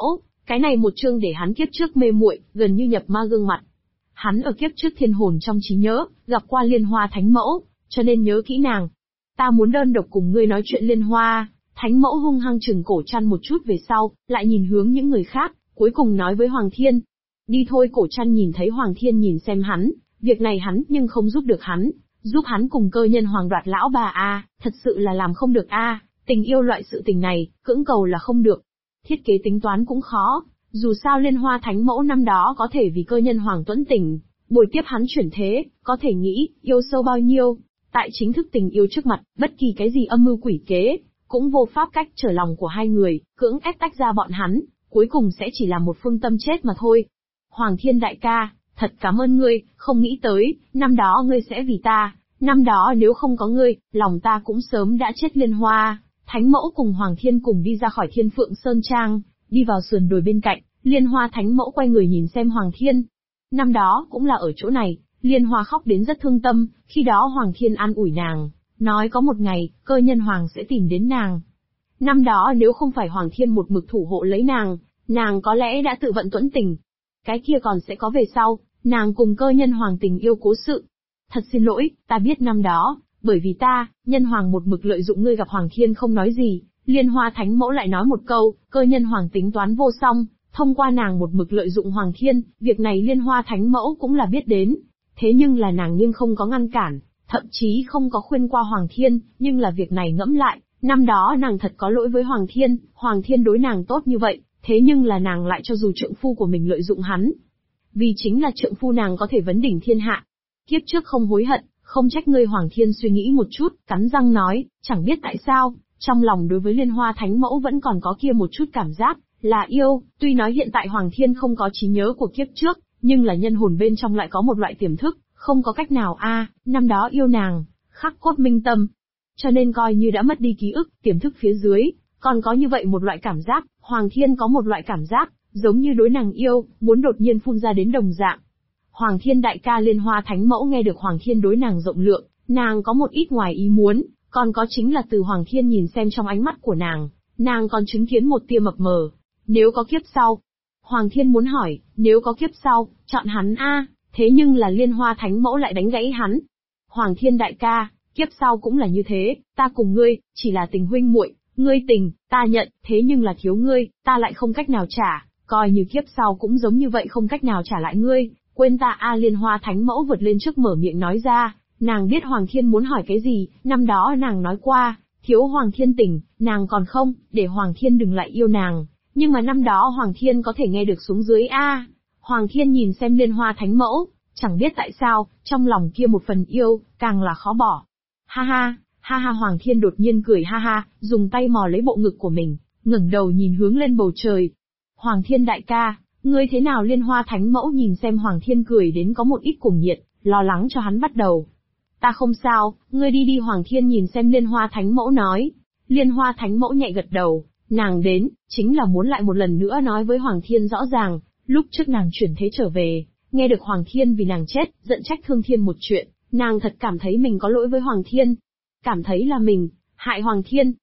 Cái này một chương để hắn kiếp trước mê muội, gần như nhập ma gương mặt. Hắn ở kiếp trước thiên hồn trong trí nhớ, gặp qua Liên Hoa Thánh Mẫu, cho nên nhớ kỹ nàng. Ta muốn đơn độc cùng ngươi nói chuyện Liên Hoa. Thánh Mẫu hung hăng chừng Cổ Trăn một chút về sau, lại nhìn hướng những người khác, cuối cùng nói với Hoàng Thiên. Đi thôi. Cổ Trăn nhìn thấy Hoàng Thiên nhìn xem hắn, việc này hắn nhưng không giúp được hắn, giúp hắn cùng Cơ Nhân Hoàng đoạt lão bà a, thật sự là làm không được a, tình yêu loại sự tình này, cưỡng cầu là không được. Thiết kế tính toán cũng khó, dù sao Liên Hoa Thánh Mẫu năm đó có thể vì Cơ Nhân Hoàng tuẫn tình, bồi tiếp hắn chuyển thế, có thể nghĩ, yêu sâu bao nhiêu. Tại chính thức tình yêu trước mặt, bất kỳ cái gì âm mưu quỷ kế, cũng vô pháp cách trở lòng của hai người, cưỡng ép tách ra bọn hắn, cuối cùng sẽ chỉ là một phương tâm chết mà thôi. Hoàng Thiên đại ca, thật cảm ơn ngươi, không nghĩ tới, năm đó ngươi sẽ vì ta, năm đó nếu không có ngươi, lòng ta cũng sớm đã chết. Liên Hoa Thánh Mẫu cùng Hoàng Thiên cùng đi ra khỏi Thiên Phượng Sơn Trang, đi vào sườn đồi bên cạnh, Liên Hoa Thánh Mẫu quay người nhìn xem Hoàng Thiên. Năm đó cũng là ở chỗ này, Liên Hoa khóc đến rất thương tâm, khi đó Hoàng Thiên an ủi nàng, nói có một ngày, Cơ Nhân Hoàng sẽ tìm đến nàng. Năm đó nếu không phải Hoàng Thiên một mực thủ hộ lấy nàng có lẽ đã tự vận tuẫn tình. Cái kia còn sẽ có về sau, nàng cùng Cơ Nhân Hoàng tình yêu cố sự. Thật xin lỗi, ta biết năm đó, bởi vì ta, Nhân Hoàng một mực lợi dụng ngươi. Gặp Hoàng Thiên không nói gì, Liên Hoa Thánh Mẫu lại nói một câu, Cơ Nhân Hoàng tính toán vô song, thông qua nàng một mực lợi dụng Hoàng Thiên, việc này Liên Hoa Thánh Mẫu cũng là biết đến. Thế nhưng là nàng nhưng không có ngăn cản, thậm chí không có khuyên qua Hoàng Thiên, nhưng là việc này ngẫm lại, năm đó nàng thật có lỗi với Hoàng Thiên đối nàng tốt như vậy, thế nhưng là nàng lại cho dù trượng phu của mình lợi dụng hắn. Vì chính là trượng phu nàng có thể vấn đỉnh thiên hạ. Kiếp trước không hối hận, không trách ngươi. Hoàng Thiên suy nghĩ một chút, cắn răng nói, chẳng biết tại sao, trong lòng đối với Liên Hoa Thánh Mẫu vẫn còn có kia một chút cảm giác, là yêu, tuy nói hiện tại Hoàng Thiên không có trí nhớ của kiếp trước, nhưng là nhân hồn bên trong lại có một loại tiềm thức, không có cách nào năm đó yêu nàng, khắc cốt minh tâm. Cho nên coi như đã mất đi ký ức, tiềm thức phía dưới, còn có như vậy một loại cảm giác, Hoàng Thiên có một loại cảm giác, giống như đối nàng yêu, muốn đột nhiên phun ra đến đồng dạng. Hoàng Thiên đại ca. Liên Hoa Thánh Mẫu nghe được Hoàng Thiên đối nàng rộng lượng, nàng có một ít ngoài ý muốn, còn có chính là từ Hoàng Thiên nhìn xem trong ánh mắt của nàng còn chứng kiến một tia mập mờ. Nếu có kiếp sau, Hoàng Thiên muốn hỏi, nếu có kiếp sau, chọn hắn thế nhưng là Liên Hoa Thánh Mẫu lại đánh gãy hắn. Hoàng Thiên đại ca, kiếp sau cũng là như thế, ta cùng ngươi, chỉ là tình huynh muội, ngươi tình, ta nhận, thế nhưng là thiếu ngươi, ta lại không cách nào trả, coi như kiếp sau cũng giống như vậy không cách nào trả lại ngươi, quên ta Liên Hoa Thánh Mẫu vượt lên trước mở miệng nói ra, nàng biết Hoàng Thiên muốn hỏi cái gì, năm đó nàng nói qua, thiếu Hoàng Thiên tình, nàng còn không, để Hoàng Thiên đừng lại yêu nàng, nhưng mà năm đó Hoàng Thiên có thể nghe được xuống dưới Hoàng Thiên nhìn xem Liên Hoa Thánh Mẫu, chẳng biết tại sao, trong lòng kia một phần yêu, càng là khó bỏ. Ha ha, Hoàng Thiên đột nhiên cười ha ha, dùng tay mò lấy bộ ngực của mình, ngẩng đầu nhìn hướng lên bầu trời. Hoàng Thiên đại ca, ngươi thế nào? Liên Hoa Thánh Mẫu nhìn xem Hoàng Thiên cười đến có một ít cuồng nhiệt, lo lắng cho hắn bắt đầu. Ta không sao, ngươi đi đi. Hoàng Thiên nhìn xem Liên Hoa Thánh Mẫu nói. Liên Hoa Thánh Mẫu nhẹ gật đầu, nàng đến, chính là muốn lại một lần nữa nói với Hoàng Thiên rõ ràng, lúc trước nàng chuyển thế trở về, nghe được Hoàng Thiên vì nàng chết, giận trách thương thiên một chuyện, nàng thật cảm thấy mình có lỗi với Hoàng Thiên, cảm thấy là mình hại Hoàng Thiên.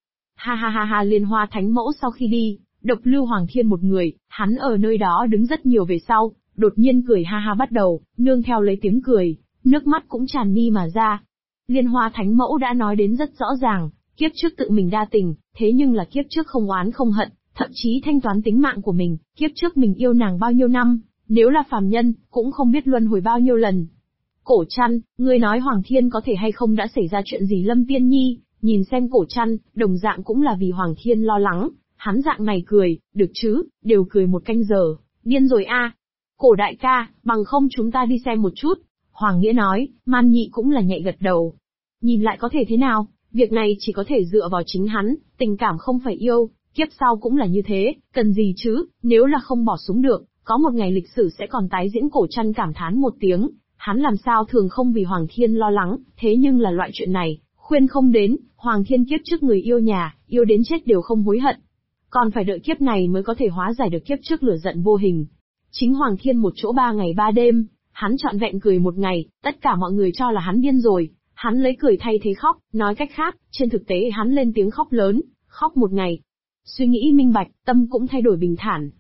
Ha, Liên Hoa Thánh Mẫu sau khi đi, độc lưu Hoàng Thiên một người, hắn ở nơi đó đứng rất nhiều về sau, đột nhiên cười ha ha bắt đầu, nương theo lấy tiếng cười, nước mắt cũng tràn mi mà ra. Liên Hoa Thánh Mẫu đã nói đến rất rõ ràng, kiếp trước tự mình đa tình, thế nhưng là kiếp trước không oán không hận, thậm chí thanh toán tính mạng của mình, kiếp trước mình yêu nàng bao nhiêu năm, nếu là phàm nhân, cũng không biết luân hồi bao nhiêu lần. Cổ Trăn, ngươi nói Hoàng Thiên có thể hay không đã xảy ra chuyện gì? Lâm Tiên Nhi, nhìn xem Cổ Trăn, đồng dạng cũng là vì Hoàng Thiên lo lắng, hắn dạng này cười, được chứ, đều cười một canh giờ, điên rồi Cổ đại ca, bằng không chúng ta đi xem một chút. Hoàng Nghĩa nói, Man Nhị cũng là nhạy gật đầu. Nhìn lại có thể thế nào, việc này chỉ có thể dựa vào chính hắn, tình cảm không phải yêu, kiếp sau cũng là như thế, cần gì chứ, nếu là không bỏ xuống được, có một ngày lịch sử sẽ còn tái diễn. Cổ Trăn cảm thán một tiếng, hắn làm sao thường không vì Hoàng Thiên lo lắng, thế nhưng là loại chuyện này, khuyên không đến, Hoàng Thiên kiếp trước người yêu nhà, yêu đến chết đều không hối hận. Còn phải đợi kiếp này mới có thể hóa giải được kiếp trước lửa giận vô hình. Chính Hoàng Thiên một chỗ 3 ngày 3 đêm, hắn trọn vẹn cười một ngày, tất cả mọi người cho là hắn điên rồi, hắn lấy cười thay thế khóc, nói cách khác, trên thực tế hắn lên tiếng khóc lớn, khóc một ngày. Suy nghĩ minh bạch, tâm cũng thay đổi bình thản.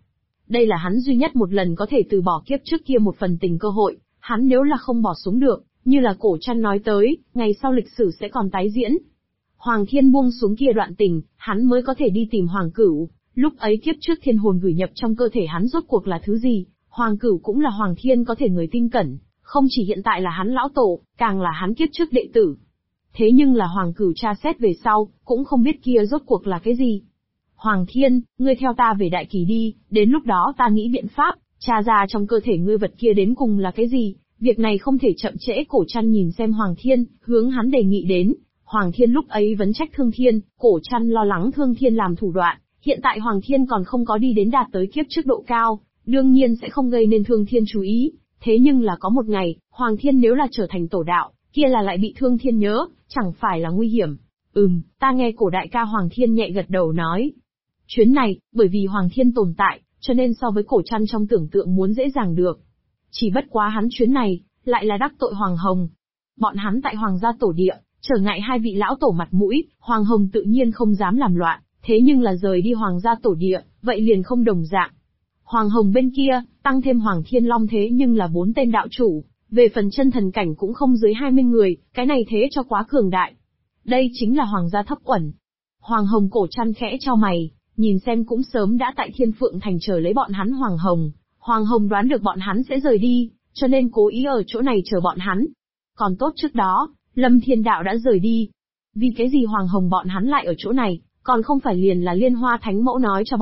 Đây là hắn duy nhất một lần có thể từ bỏ kiếp trước kia một phần tình cơ hội, hắn nếu là không bỏ xuống được, như là cổ trăn nói tới, ngày sau lịch sử sẽ còn tái diễn. Hoàng Thiên buông xuống kia đoạn tình, hắn mới có thể đi tìm Hoàng Cửu, lúc ấy kiếp trước thiên hồn gửi nhập trong cơ thể hắn rốt cuộc là thứ gì, Hoàng Cửu cũng là Hoàng Thiên có thể người tin cẩn, không chỉ hiện tại là hắn lão tổ, càng là hắn kiếp trước đệ tử. Thế nhưng là Hoàng Cửu tra xét về sau, cũng không biết kia rốt cuộc là cái gì. Hoàng Thiên, ngươi theo ta về Đại Kỳ đi, đến lúc đó ta nghĩ biện pháp, tra ra trong cơ thể ngươi vật kia đến cùng là cái gì, việc này không thể chậm trễ. Cổ Trăn nhìn xem Hoàng Thiên, hướng hắn đề nghị đến. Hoàng Thiên lúc ấy vấn trách Thương Thiên, Cổ Trăn lo lắng Thương Thiên làm thủ đoạn, hiện tại Hoàng Thiên còn không có đi đến đạt tới kiếp trước độ cao, đương nhiên sẽ không gây nên Thương Thiên chú ý. Thế nhưng là có một ngày, Hoàng Thiên nếu là trở thành tổ đạo, kia là lại bị Thương Thiên nhớ, chẳng phải là nguy hiểm. Ta nghe cổ đại ca. Hoàng Thiên nhẹ gật đầu nói. Chuyến này, bởi vì Hoàng Thiên tồn tại, cho nên so với Cổ Trăn trong tưởng tượng muốn dễ dàng được. Chỉ bất quá hắn chuyến này, lại là đắc tội Hoàng Hồng. Bọn hắn tại Hoàng gia tổ địa, trở ngại hai vị lão tổ mặt mũi, Hoàng Hồng tự nhiên không dám làm loạn, thế nhưng là rời đi Hoàng gia tổ địa, vậy liền không đồng dạng. Hoàng Hồng bên kia, tăng thêm Hoàng Thiên Long thế nhưng là 4 tên đạo chủ, về phần chân thần cảnh cũng không dưới 20 người, cái này thế cho quá cường đại. Đây chính là Hoàng gia thấp uẩn. Hoàng Hồng Cổ Trăn khẽ cho mày, nhìn xem cũng sớm đã tại Thiên Phượng Thành chờ lấy bọn hắn Hoàng Hồng. Hoàng Hồng đoán được bọn hắn sẽ rời đi, cho nên cố ý ở chỗ này chờ bọn hắn. Còn tốt trước đó, Lâm Thiên Đạo đã rời đi. Vì cái gì Hoàng Hồng bọn hắn lại ở chỗ này, còn không phải liền là Liên Hoa Thánh Mẫu nói cho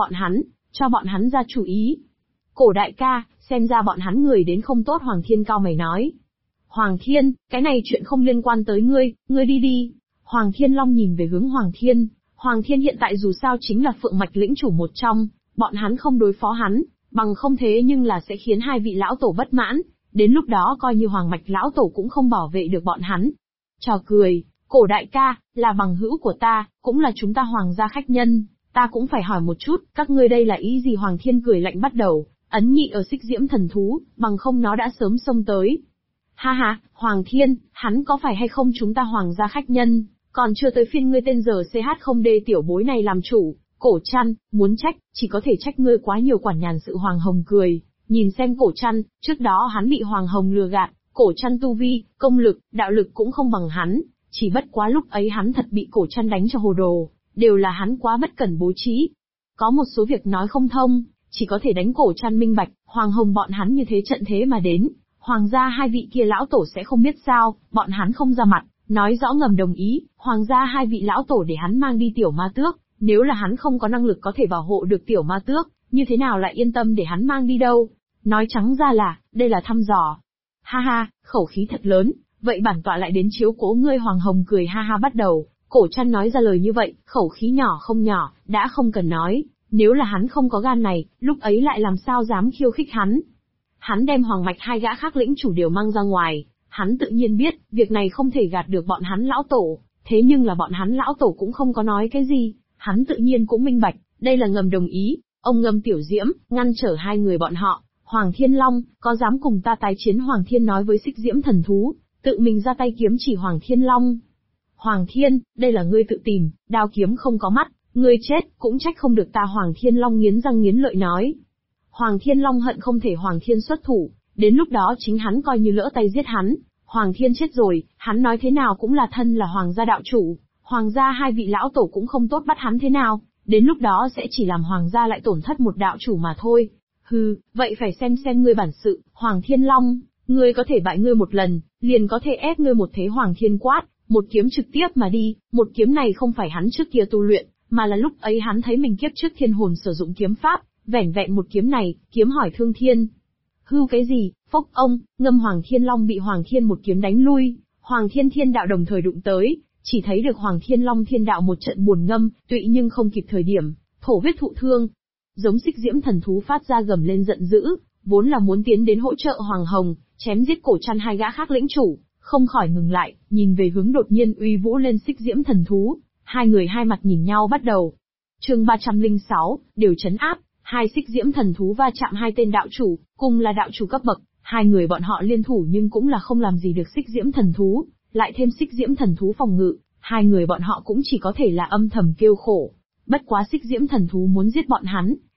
bọn hắn ra chủ ý. Cổ đại ca, xem ra bọn hắn người đến không tốt. Hoàng Thiên cao mày nói. Hoàng Thiên, cái này chuyện không liên quan tới ngươi, ngươi đi đi. Hoàng Thiên Long nhìn về hướng Hoàng Thiên. Hoàng Thiên hiện tại dù sao chính là Phượng Mạch lĩnh chủ một trong, bọn hắn không đối phó hắn, bằng không thế nhưng là sẽ khiến hai vị lão tổ bất mãn, đến lúc đó coi như Hoàng Mạch lão tổ cũng không bảo vệ được bọn hắn. Trò cười, cổ đại ca, là bằng hữu của ta, cũng là chúng ta Hoàng gia khách nhân, ta cũng phải hỏi một chút, các ngươi đây là ý gì? Hoàng Thiên cười lạnh bắt đầu, ấn nhị ở xích diễm thần thú, bằng không nó đã sớm xông tới. Ha ha, Hoàng Thiên, hắn có phải hay không chúng ta Hoàng gia khách nhân, còn chưa tới phiên ngươi tên giờ CH không đê tiểu bối này làm chủ. Cổ Trăn, muốn trách, chỉ có thể trách ngươi quá nhiều quản nhàn sự. Hoàng Hồng cười, nhìn xem Cổ Trăn, trước đó hắn bị Hoàng Hồng lừa gạt, Cổ Trăn tu vi, công lực, đạo lực cũng không bằng hắn, chỉ bất quá lúc ấy hắn thật bị Cổ Trăn đánh cho hồ đồ, đều là hắn quá bất cẩn bố trí. Có một số việc nói không thông, chỉ có thể đánh Cổ Trăn minh bạch. Hoàng Hồng bọn hắn như thế trận thế mà đến, Hoàng gia hai vị kia lão tổ sẽ không biết sao, bọn hắn không ra mặt, nói rõ ngầm đồng ý, Hoàng gia hai vị lão tổ để hắn mang đi tiểu ma tước, nếu là hắn không có năng lực có thể bảo hộ được tiểu ma tước, như thế nào lại yên tâm để hắn mang đi đâu? Nói trắng ra là, đây là thăm dò. Ha ha, khẩu khí thật lớn, vậy bản tọa lại đến chiếu cố ngươi. Hoàng Hồng cười ha ha bắt đầu, Cổ Trăn nói ra lời như vậy, khẩu khí nhỏ không nhỏ, đã không cần nói, nếu là hắn không có gan này, lúc ấy lại làm sao dám khiêu khích hắn. Hắn đem Hoàng Mạch hai gã khác lĩnh chủ đều mang ra ngoài, hắn tự nhiên biết, việc này không thể gạt được bọn hắn lão tổ, thế nhưng là bọn hắn lão tổ cũng không có nói cái gì, hắn tự nhiên cũng minh bạch, đây là ngầm đồng ý. Ông Ngâm Tiểu Diễm, ngăn trở hai người bọn họ. Hoàng Thiên Long, có dám cùng ta tái chiến? Hoàng Thiên nói với xích diễm thần thú, tự mình ra tay kiếm chỉ Hoàng Thiên Long. Hoàng Thiên, đây là ngươi tự tìm, đao kiếm không có mắt, ngươi chết, cũng trách không được ta. Hoàng Thiên Long nghiến răng nghiến lợi nói. Hoàng Thiên Long hận không thể Hoàng Thiên xuất thủ, đến lúc đó chính hắn coi như lỡ tay giết hắn. Hoàng Thiên chết rồi, hắn nói thế nào cũng là thân là Hoàng gia đạo chủ, Hoàng gia hai vị lão tổ cũng không tốt bắt hắn thế nào, đến lúc đó sẽ chỉ làm Hoàng gia lại tổn thất một đạo chủ mà thôi. Vậy phải xem ngươi bản sự. Hoàng Thiên Long, ngươi có thể bại ngươi một lần, liền có thể ép ngươi một thế. Hoàng Thiên quát, một kiếm trực tiếp mà đi. Một kiếm này không phải hắn trước kia tu luyện, mà là lúc ấy hắn thấy mình kiếp trước thiên hồn sử dụng kiếm pháp, vẻn vẹn một kiếm này, kiếm hỏi Thương Thiên. Cái gì? Phốc ông, Ngâm Hoàng Thiên Long bị Hoàng Thiên một kiếm đánh lui, Hoàng Thiên Thiên đạo đồng thời đụng tới, chỉ thấy được Hoàng Thiên Long Thiên đạo một trận buồn ngâm, tụy nhưng không kịp thời điểm, thổ huyết thụ thương. Giống xích diễm thần thú phát ra gầm lên giận dữ, vốn là muốn tiến đến hỗ trợ Hoàng Hồng, chém giết Cổ Trăn hai gã khác lĩnh chủ, không khỏi ngừng lại, nhìn về hướng đột nhiên uy vũ lên xích diễm thần thú, hai người hai mặt nhìn nhau bắt đầu. Chương 306, đều trấn áp. Hai xích diễm thần thú va chạm hai tên đạo chủ, cùng là đạo chủ cấp bậc, hai người bọn họ liên thủ nhưng cũng là không làm gì được xích diễm thần thú, lại thêm xích diễm thần thú phòng ngự, hai người bọn họ cũng chỉ có thể là âm thầm kêu khổ. Bất quá xích diễm thần thú muốn giết bọn hắn,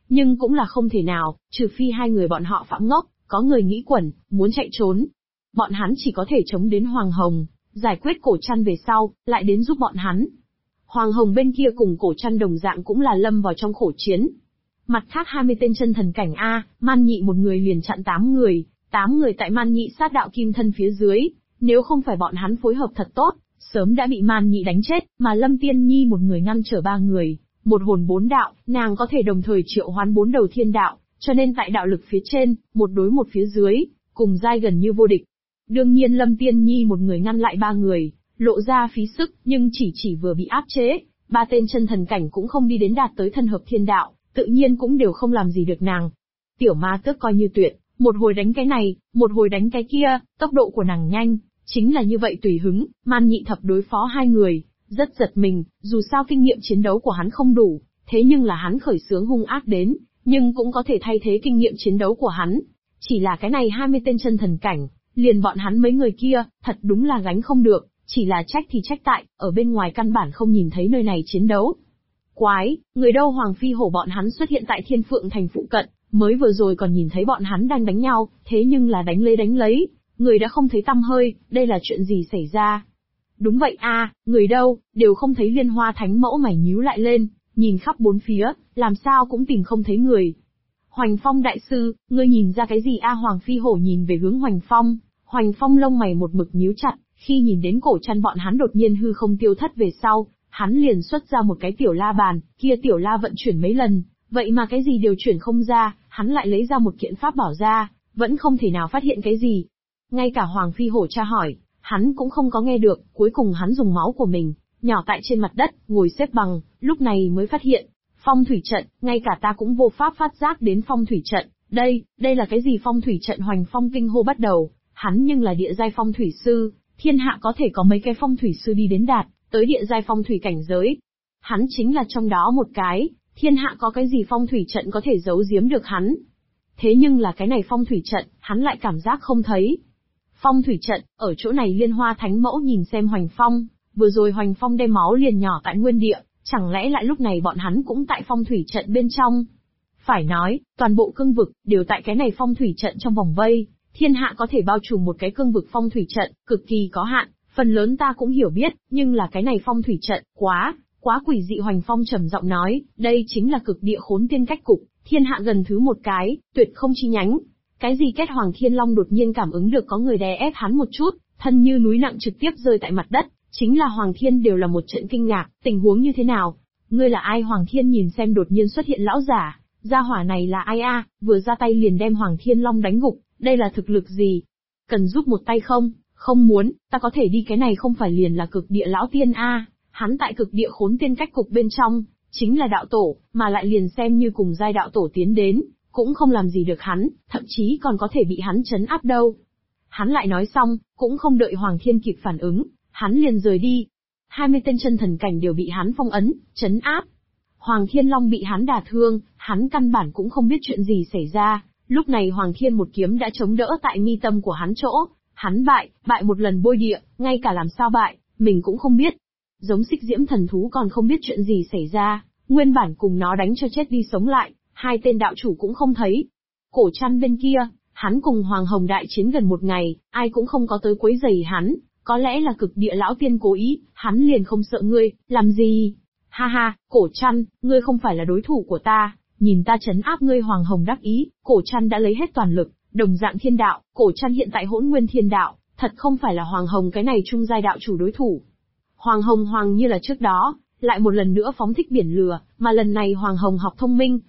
Nhưng cũng là không thể nào, trừ phi hai người bọn họ phạm ngốc, có người nghĩ quẩn, muốn chạy trốn. Bọn hắn chỉ có thể chống đến Hoàng Hồng, giải quyết Cổ Trăn về sau, lại đến giúp bọn hắn. Hoàng Hồng bên kia cùng Cổ Trăn đồng dạng cũng là lâm vào trong khổ chiến. Mặt khác 20 tên chân thần cảnh A, Man Nhị một người liền chặn 8 người, 8 người tại Man Nhị sát đạo kim thân phía dưới, nếu không phải bọn hắn phối hợp thật tốt, sớm đã bị Man Nhị đánh chết, mà Lâm Tiên Nhi một người ngăn trở 3 người, một hồn 4 đạo, nàng có thể đồng thời triệu hoán 4 đầu thiên đạo, cho nên tại đạo lực phía trên, một đối một phía dưới, cùng giai gần như vô địch. Đương nhiên Lâm Tiên Nhi một người ngăn lại 3 người, lộ ra phí sức, nhưng chỉ vừa bị áp chế, 3 tên chân thần cảnh cũng không đi đến đạt tới thân hợp thiên đạo, tự nhiên cũng đều không làm gì được nàng. Tiểu Ma Tước coi như tuyệt, một hồi đánh cái này, một hồi đánh cái kia, tốc độ của nàng nhanh, chính là như vậy tùy hứng, Man Nhị Thập đối phó 2 người, rất giật mình, dù sao kinh nghiệm chiến đấu của hắn không đủ, thế nhưng là hắn khởi xướng hung ác đến, nhưng cũng có thể thay thế kinh nghiệm chiến đấu của hắn. Chỉ là cái này 20 tên chân thần cảnh, liền bọn hắn mấy người kia, thật đúng là gánh không được, chỉ là trách thì trách tại, ở bên ngoài căn bản không nhìn thấy nơi này chiến đấu. Quái, người đâu Hoàng Phi Hổ bọn hắn xuất hiện tại Thiên Phượng thành phụ cận, mới vừa rồi còn nhìn thấy bọn hắn đang đánh nhau, thế nhưng là đánh lấy, người đã không thấy tăm hơi, đây là chuyện gì xảy ra? Đúng vậy a, người đâu, đều không thấy Liên Hoa Thánh Mẫu mày nhíu lại lên, nhìn khắp bốn phía, làm sao cũng tìm không thấy người. Hoành Phong đại sư, ngươi nhìn ra cái gì a? Hoàng Phi Hổ nhìn về hướng Hoành Phong lông mày một mực nhíu chặt, khi nhìn đến Cổ Trăn bọn hắn đột nhiên hư không tiêu thất về sau, hắn liền xuất ra một cái tiểu la bàn, kia tiểu la vận chuyển mấy lần, vậy mà cái gì đều chuyển không ra, hắn lại lấy ra một kiện pháp bảo ra, vẫn không thể nào phát hiện cái gì. Ngay cả Hoàng Phi Hổ tra hỏi, hắn cũng không có nghe được, cuối cùng hắn dùng máu của mình, nhỏ tại trên mặt đất, ngồi xếp bằng, lúc này mới phát hiện. Phong thủy trận, ngay cả ta cũng vô pháp phát giác đến phong thủy trận, đây là cái gì phong thủy trận? Hoành Phong kinh hô bắt đầu, hắn nhưng là địa giai phong thủy sư, thiên hạ có thể có mấy cái phong thủy sư đi đến đạt tới địa giai phong thủy cảnh giới. Hắn chính là trong đó một cái, thiên hạ có cái gì phong thủy trận có thể giấu giếm được hắn. Thế nhưng là cái này phong thủy trận, hắn lại cảm giác không thấy. Phong thủy trận, ở chỗ này Liên Hoa Thánh Mẫu nhìn xem Hoành Phong, vừa rồi Hoành Phong đem máu liền nhỏ tại nguyên địa, chẳng lẽ lại lúc này bọn hắn cũng tại phong thủy trận bên trong? Phải nói, toàn bộ cương vực, đều tại cái này phong thủy trận trong vòng vây, thiên hạ có thể bao trùm một cái cương vực phong thủy trận, cực kỳ có hạn, phần lớn ta cũng hiểu biết, nhưng là cái này phong thủy trận, quá quỷ dị. Hoành Phong trầm giọng nói, đây chính là cực địa khốn tiên cách cục, thiên hạ gần thứ một cái, tuyệt không chi nhánh. Cái gì kết? Hoàng Thiên Long đột nhiên cảm ứng được có người đè ép hắn một chút, thân như núi nặng trực tiếp rơi tại mặt đất, chính là Hoàng Thiên đều là một trận kinh ngạc, tình huống như thế nào? Ngươi là ai? Hoàng Thiên nhìn xem đột nhiên xuất hiện lão giả, gia hỏa này là ai a? Vừa ra tay liền đem Hoàng Thiên Long đánh gục, đây là thực lực gì? Cần giúp một tay không? Không muốn, ta có thể đi. Cái này không phải liền là cực địa lão tiên a? Hắn tại cực địa khốn tiên cách cục bên trong, chính là đạo tổ, mà lại liền xem như cùng giai đạo tổ tiến đến, cũng không làm gì được hắn, thậm chí còn có thể bị hắn trấn áp đâu. Hắn lại nói xong, cũng không đợi Hoàng Thiên kịp phản ứng, hắn liền rời đi. 20 tên chân thần cảnh đều bị hắn phong ấn, trấn áp. Hoàng Thiên Long bị hắn đả thương, hắn căn bản cũng không biết chuyện gì xảy ra, lúc này Hoàng Thiên một kiếm đã chống đỡ tại mi tâm của hắn chỗ, hắn bại một lần bôi địa, ngay cả làm sao bại, mình cũng không biết. Giống Xích Diễm thần thú còn không biết chuyện gì xảy ra, nguyên bản cùng nó đánh cho chết đi sống lại, hai tên đạo chủ cũng không thấy. Cổ Trăn bên kia, hắn cùng Hoàng Hồng đại chiến gần một ngày, ai cũng không có tới quấy rầy hắn, có lẽ là cực địa lão tiên cố ý, hắn liền không sợ ngươi, làm gì? Ha ha, Cổ Trăn, ngươi không phải là đối thủ của ta, nhìn ta trấn áp ngươi. Hoàng Hồng đắc ý, Cổ Trăn đã lấy hết toàn lực, đồng dạng thiên đạo, Cổ Trăn hiện tại hỗn nguyên thiên đạo, thật không phải là Hoàng Hồng cái này trung giai đạo chủ đối thủ. Hoàng Hồng như là trước đó, lại một lần nữa phóng thích biển lửa, mà lần này Hoàng Hồng học thông minh,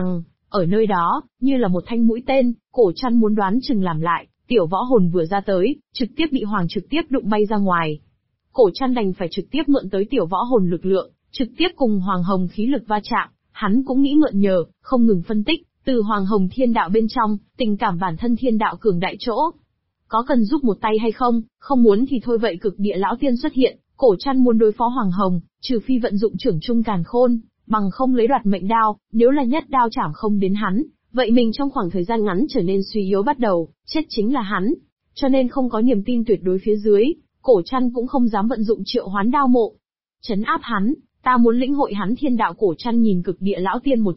ở nơi đó, như là một thanh mũi tên, Cổ Trăn muốn đoán chừng làm lại, tiểu võ hồn vừa ra tới, trực tiếp bị trực tiếp đụng bay ra ngoài. Cổ Trăn đành phải trực tiếp mượn tới tiểu võ hồn lực lượng, trực tiếp cùng Hoàng Hồng khí lực va chạm, hắn cũng nghĩ mượn nhờ, không ngừng phân tích, từ Hoàng Hồng thiên đạo bên trong, tình cảm bản thân thiên đạo cường đại chỗ. Có cần giúp một tay hay không? Không muốn thì thôi. Vậy cực địa lão tiên xuất hiện, Cổ Trăn muốn đối phó Hoàng Hồng, trừ phi vận dụng trưởng trung càn khôn, bằng không lấy đoạt mệnh đao, nếu là nhất đao chảm không đến hắn, vậy mình trong khoảng thời gian ngắn trở nên suy yếu bắt đầu, chết chính là hắn. Cho nên không có niềm tin tuyệt đối phía dưới, Cổ Trăn cũng không dám vận dụng triệu hoán đao mộ. Trấn áp hắn, ta muốn lĩnh hội hắn thiên đạo. Cổ Trăn nhìn cực địa lão tiên một chút,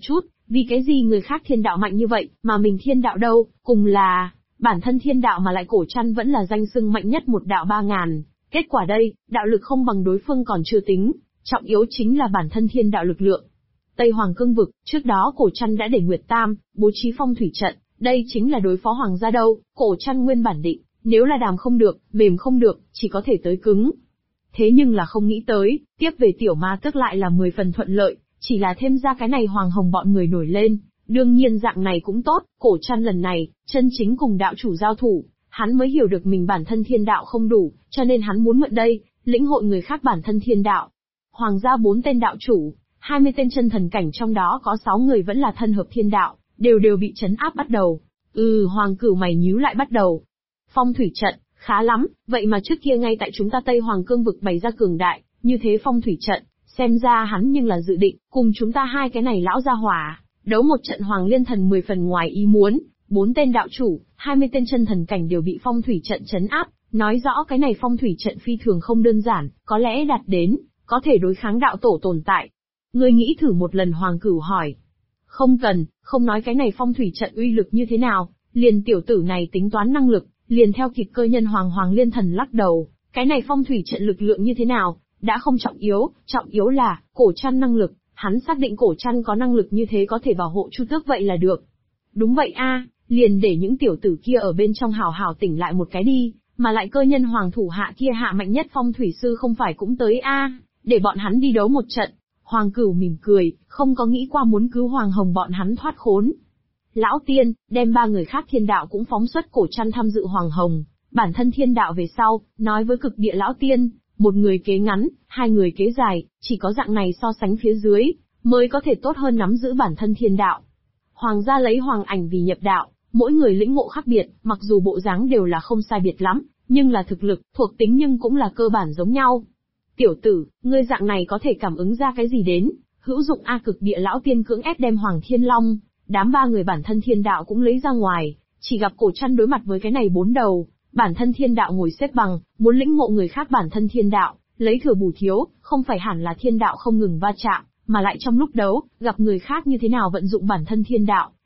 Vì cái gì người khác thiên đạo mạnh như vậy, mà mình thiên đạo đâu, cùng là, bản thân thiên đạo mà lại Cổ Trăn vẫn là danh xưng mạnh nhất một đạo 3000. Kết quả đây, đạo lực không bằng đối phương còn chưa tính, trọng yếu chính là bản thân thiên đạo lực lượng. Tây Hoàng Cương vực, trước đó Cổ Trăn đã để Nguyệt Tam bố trí phong thủy trận, đây chính là đối phó hoàng gia đâu. Cổ Trăn nguyên bản định, nếu là đàm không được, mềm không được, chỉ có thể tới cứng. Thế nhưng là không nghĩ tới, tiếp về Tiểu Ma Tước lại là 10 phần thuận lợi, chỉ là thêm ra cái này Hoàng Hồng bọn người nổi lên, đương nhiên dạng này cũng tốt. Cổ Trăn lần này, chân chính cùng đạo chủ giao thủ, hắn mới hiểu được mình bản thân thiên đạo không đủ, cho nên hắn muốn mượn đây, lĩnh hội người khác bản thân thiên đạo. Hoàng gia 4 tên đạo chủ, 20 tên chân thần cảnh, trong đó có 6 người vẫn là thân hợp thiên đạo, đều bị trấn áp bắt đầu. Hoàng Cửu mày nhíu lại bắt đầu. Phong thủy trận, khá lắm, vậy mà trước kia ngay tại chúng ta Tây Hoàng Cương vực bày ra cường đại, như thế phong thủy trận, xem ra hắn nhưng là dự định, cùng chúng ta hai cái này lão gia hỏa, đấu một trận Hoàng Liên Thần 10 phần ngoài ý muốn. 4 tên đạo chủ, 20 tên chân thần cảnh đều bị phong thủy trận trấn áp, nói rõ cái này phong thủy trận phi thường không đơn giản, có lẽ đạt đến, có thể đối kháng đạo tổ tồn tại. Ngươi nghĩ thử một lần, Hoàng Cửu hỏi. Không cần, không nói cái này phong thủy trận uy lực như thế nào, liền tiểu tử này tính toán năng lực, liền theo kịp cơ nhân Hoàng Liên Thần lắc đầu, cái này phong thủy trận lực lượng như thế nào, đã không trọng yếu là, Cổ Trăn năng lực, hắn xác định Cổ Trăn có năng lực như thế có thể bảo hộ Chu Tước vậy là được. Đúng vậy a, liền để những tiểu tử kia ở bên trong hào hào tỉnh lại một cái đi, mà lại cơ nhân Hoàng thủ hạ kia hạ mạnh nhất phong thủy sư không phải cũng tới a, để bọn hắn đi đấu một trận. Hoàng Cửu mỉm cười, không có nghĩ qua muốn cứu Hoàng Hồng bọn hắn thoát khốn. Lão Tiên, đem 3 người khác thiên đạo cũng phóng xuất Cổ Trăn tham dự Hoàng Hồng, bản thân thiên đạo về sau, nói với Cực Địa Lão Tiên, 1 người kế ngắn, 2 người kế dài, chỉ có dạng này so sánh phía dưới, mới có thể tốt hơn nắm giữ bản thân thiên đạo. Hoàng gia lấy Hoàng Ảnh vì nhập đạo, mỗi người lĩnh ngộ khác biệt, mặc dù bộ dáng đều là không sai biệt lắm, nhưng là thực lực, thuộc tính nhưng cũng là cơ bản giống nhau. Tiểu tử, ngươi dạng này có thể cảm ứng ra cái gì đến, hữu dụng a. Cực Địa Lão Tiên cưỡng ép đem Hoàng Thiên Long, đám 3 người bản thân thiên đạo cũng lấy ra ngoài, chỉ gặp Cổ Trăn đối mặt với cái này 4 đầu, bản thân thiên đạo ngồi xếp bằng, muốn lĩnh ngộ người khác bản thân thiên đạo, lấy thừa bù thiếu, không phải hẳn là thiên đạo không ngừng va chạm, mà lại trong lúc đấu, gặp người khác như thế nào vận dụng bản thân thiên đạo,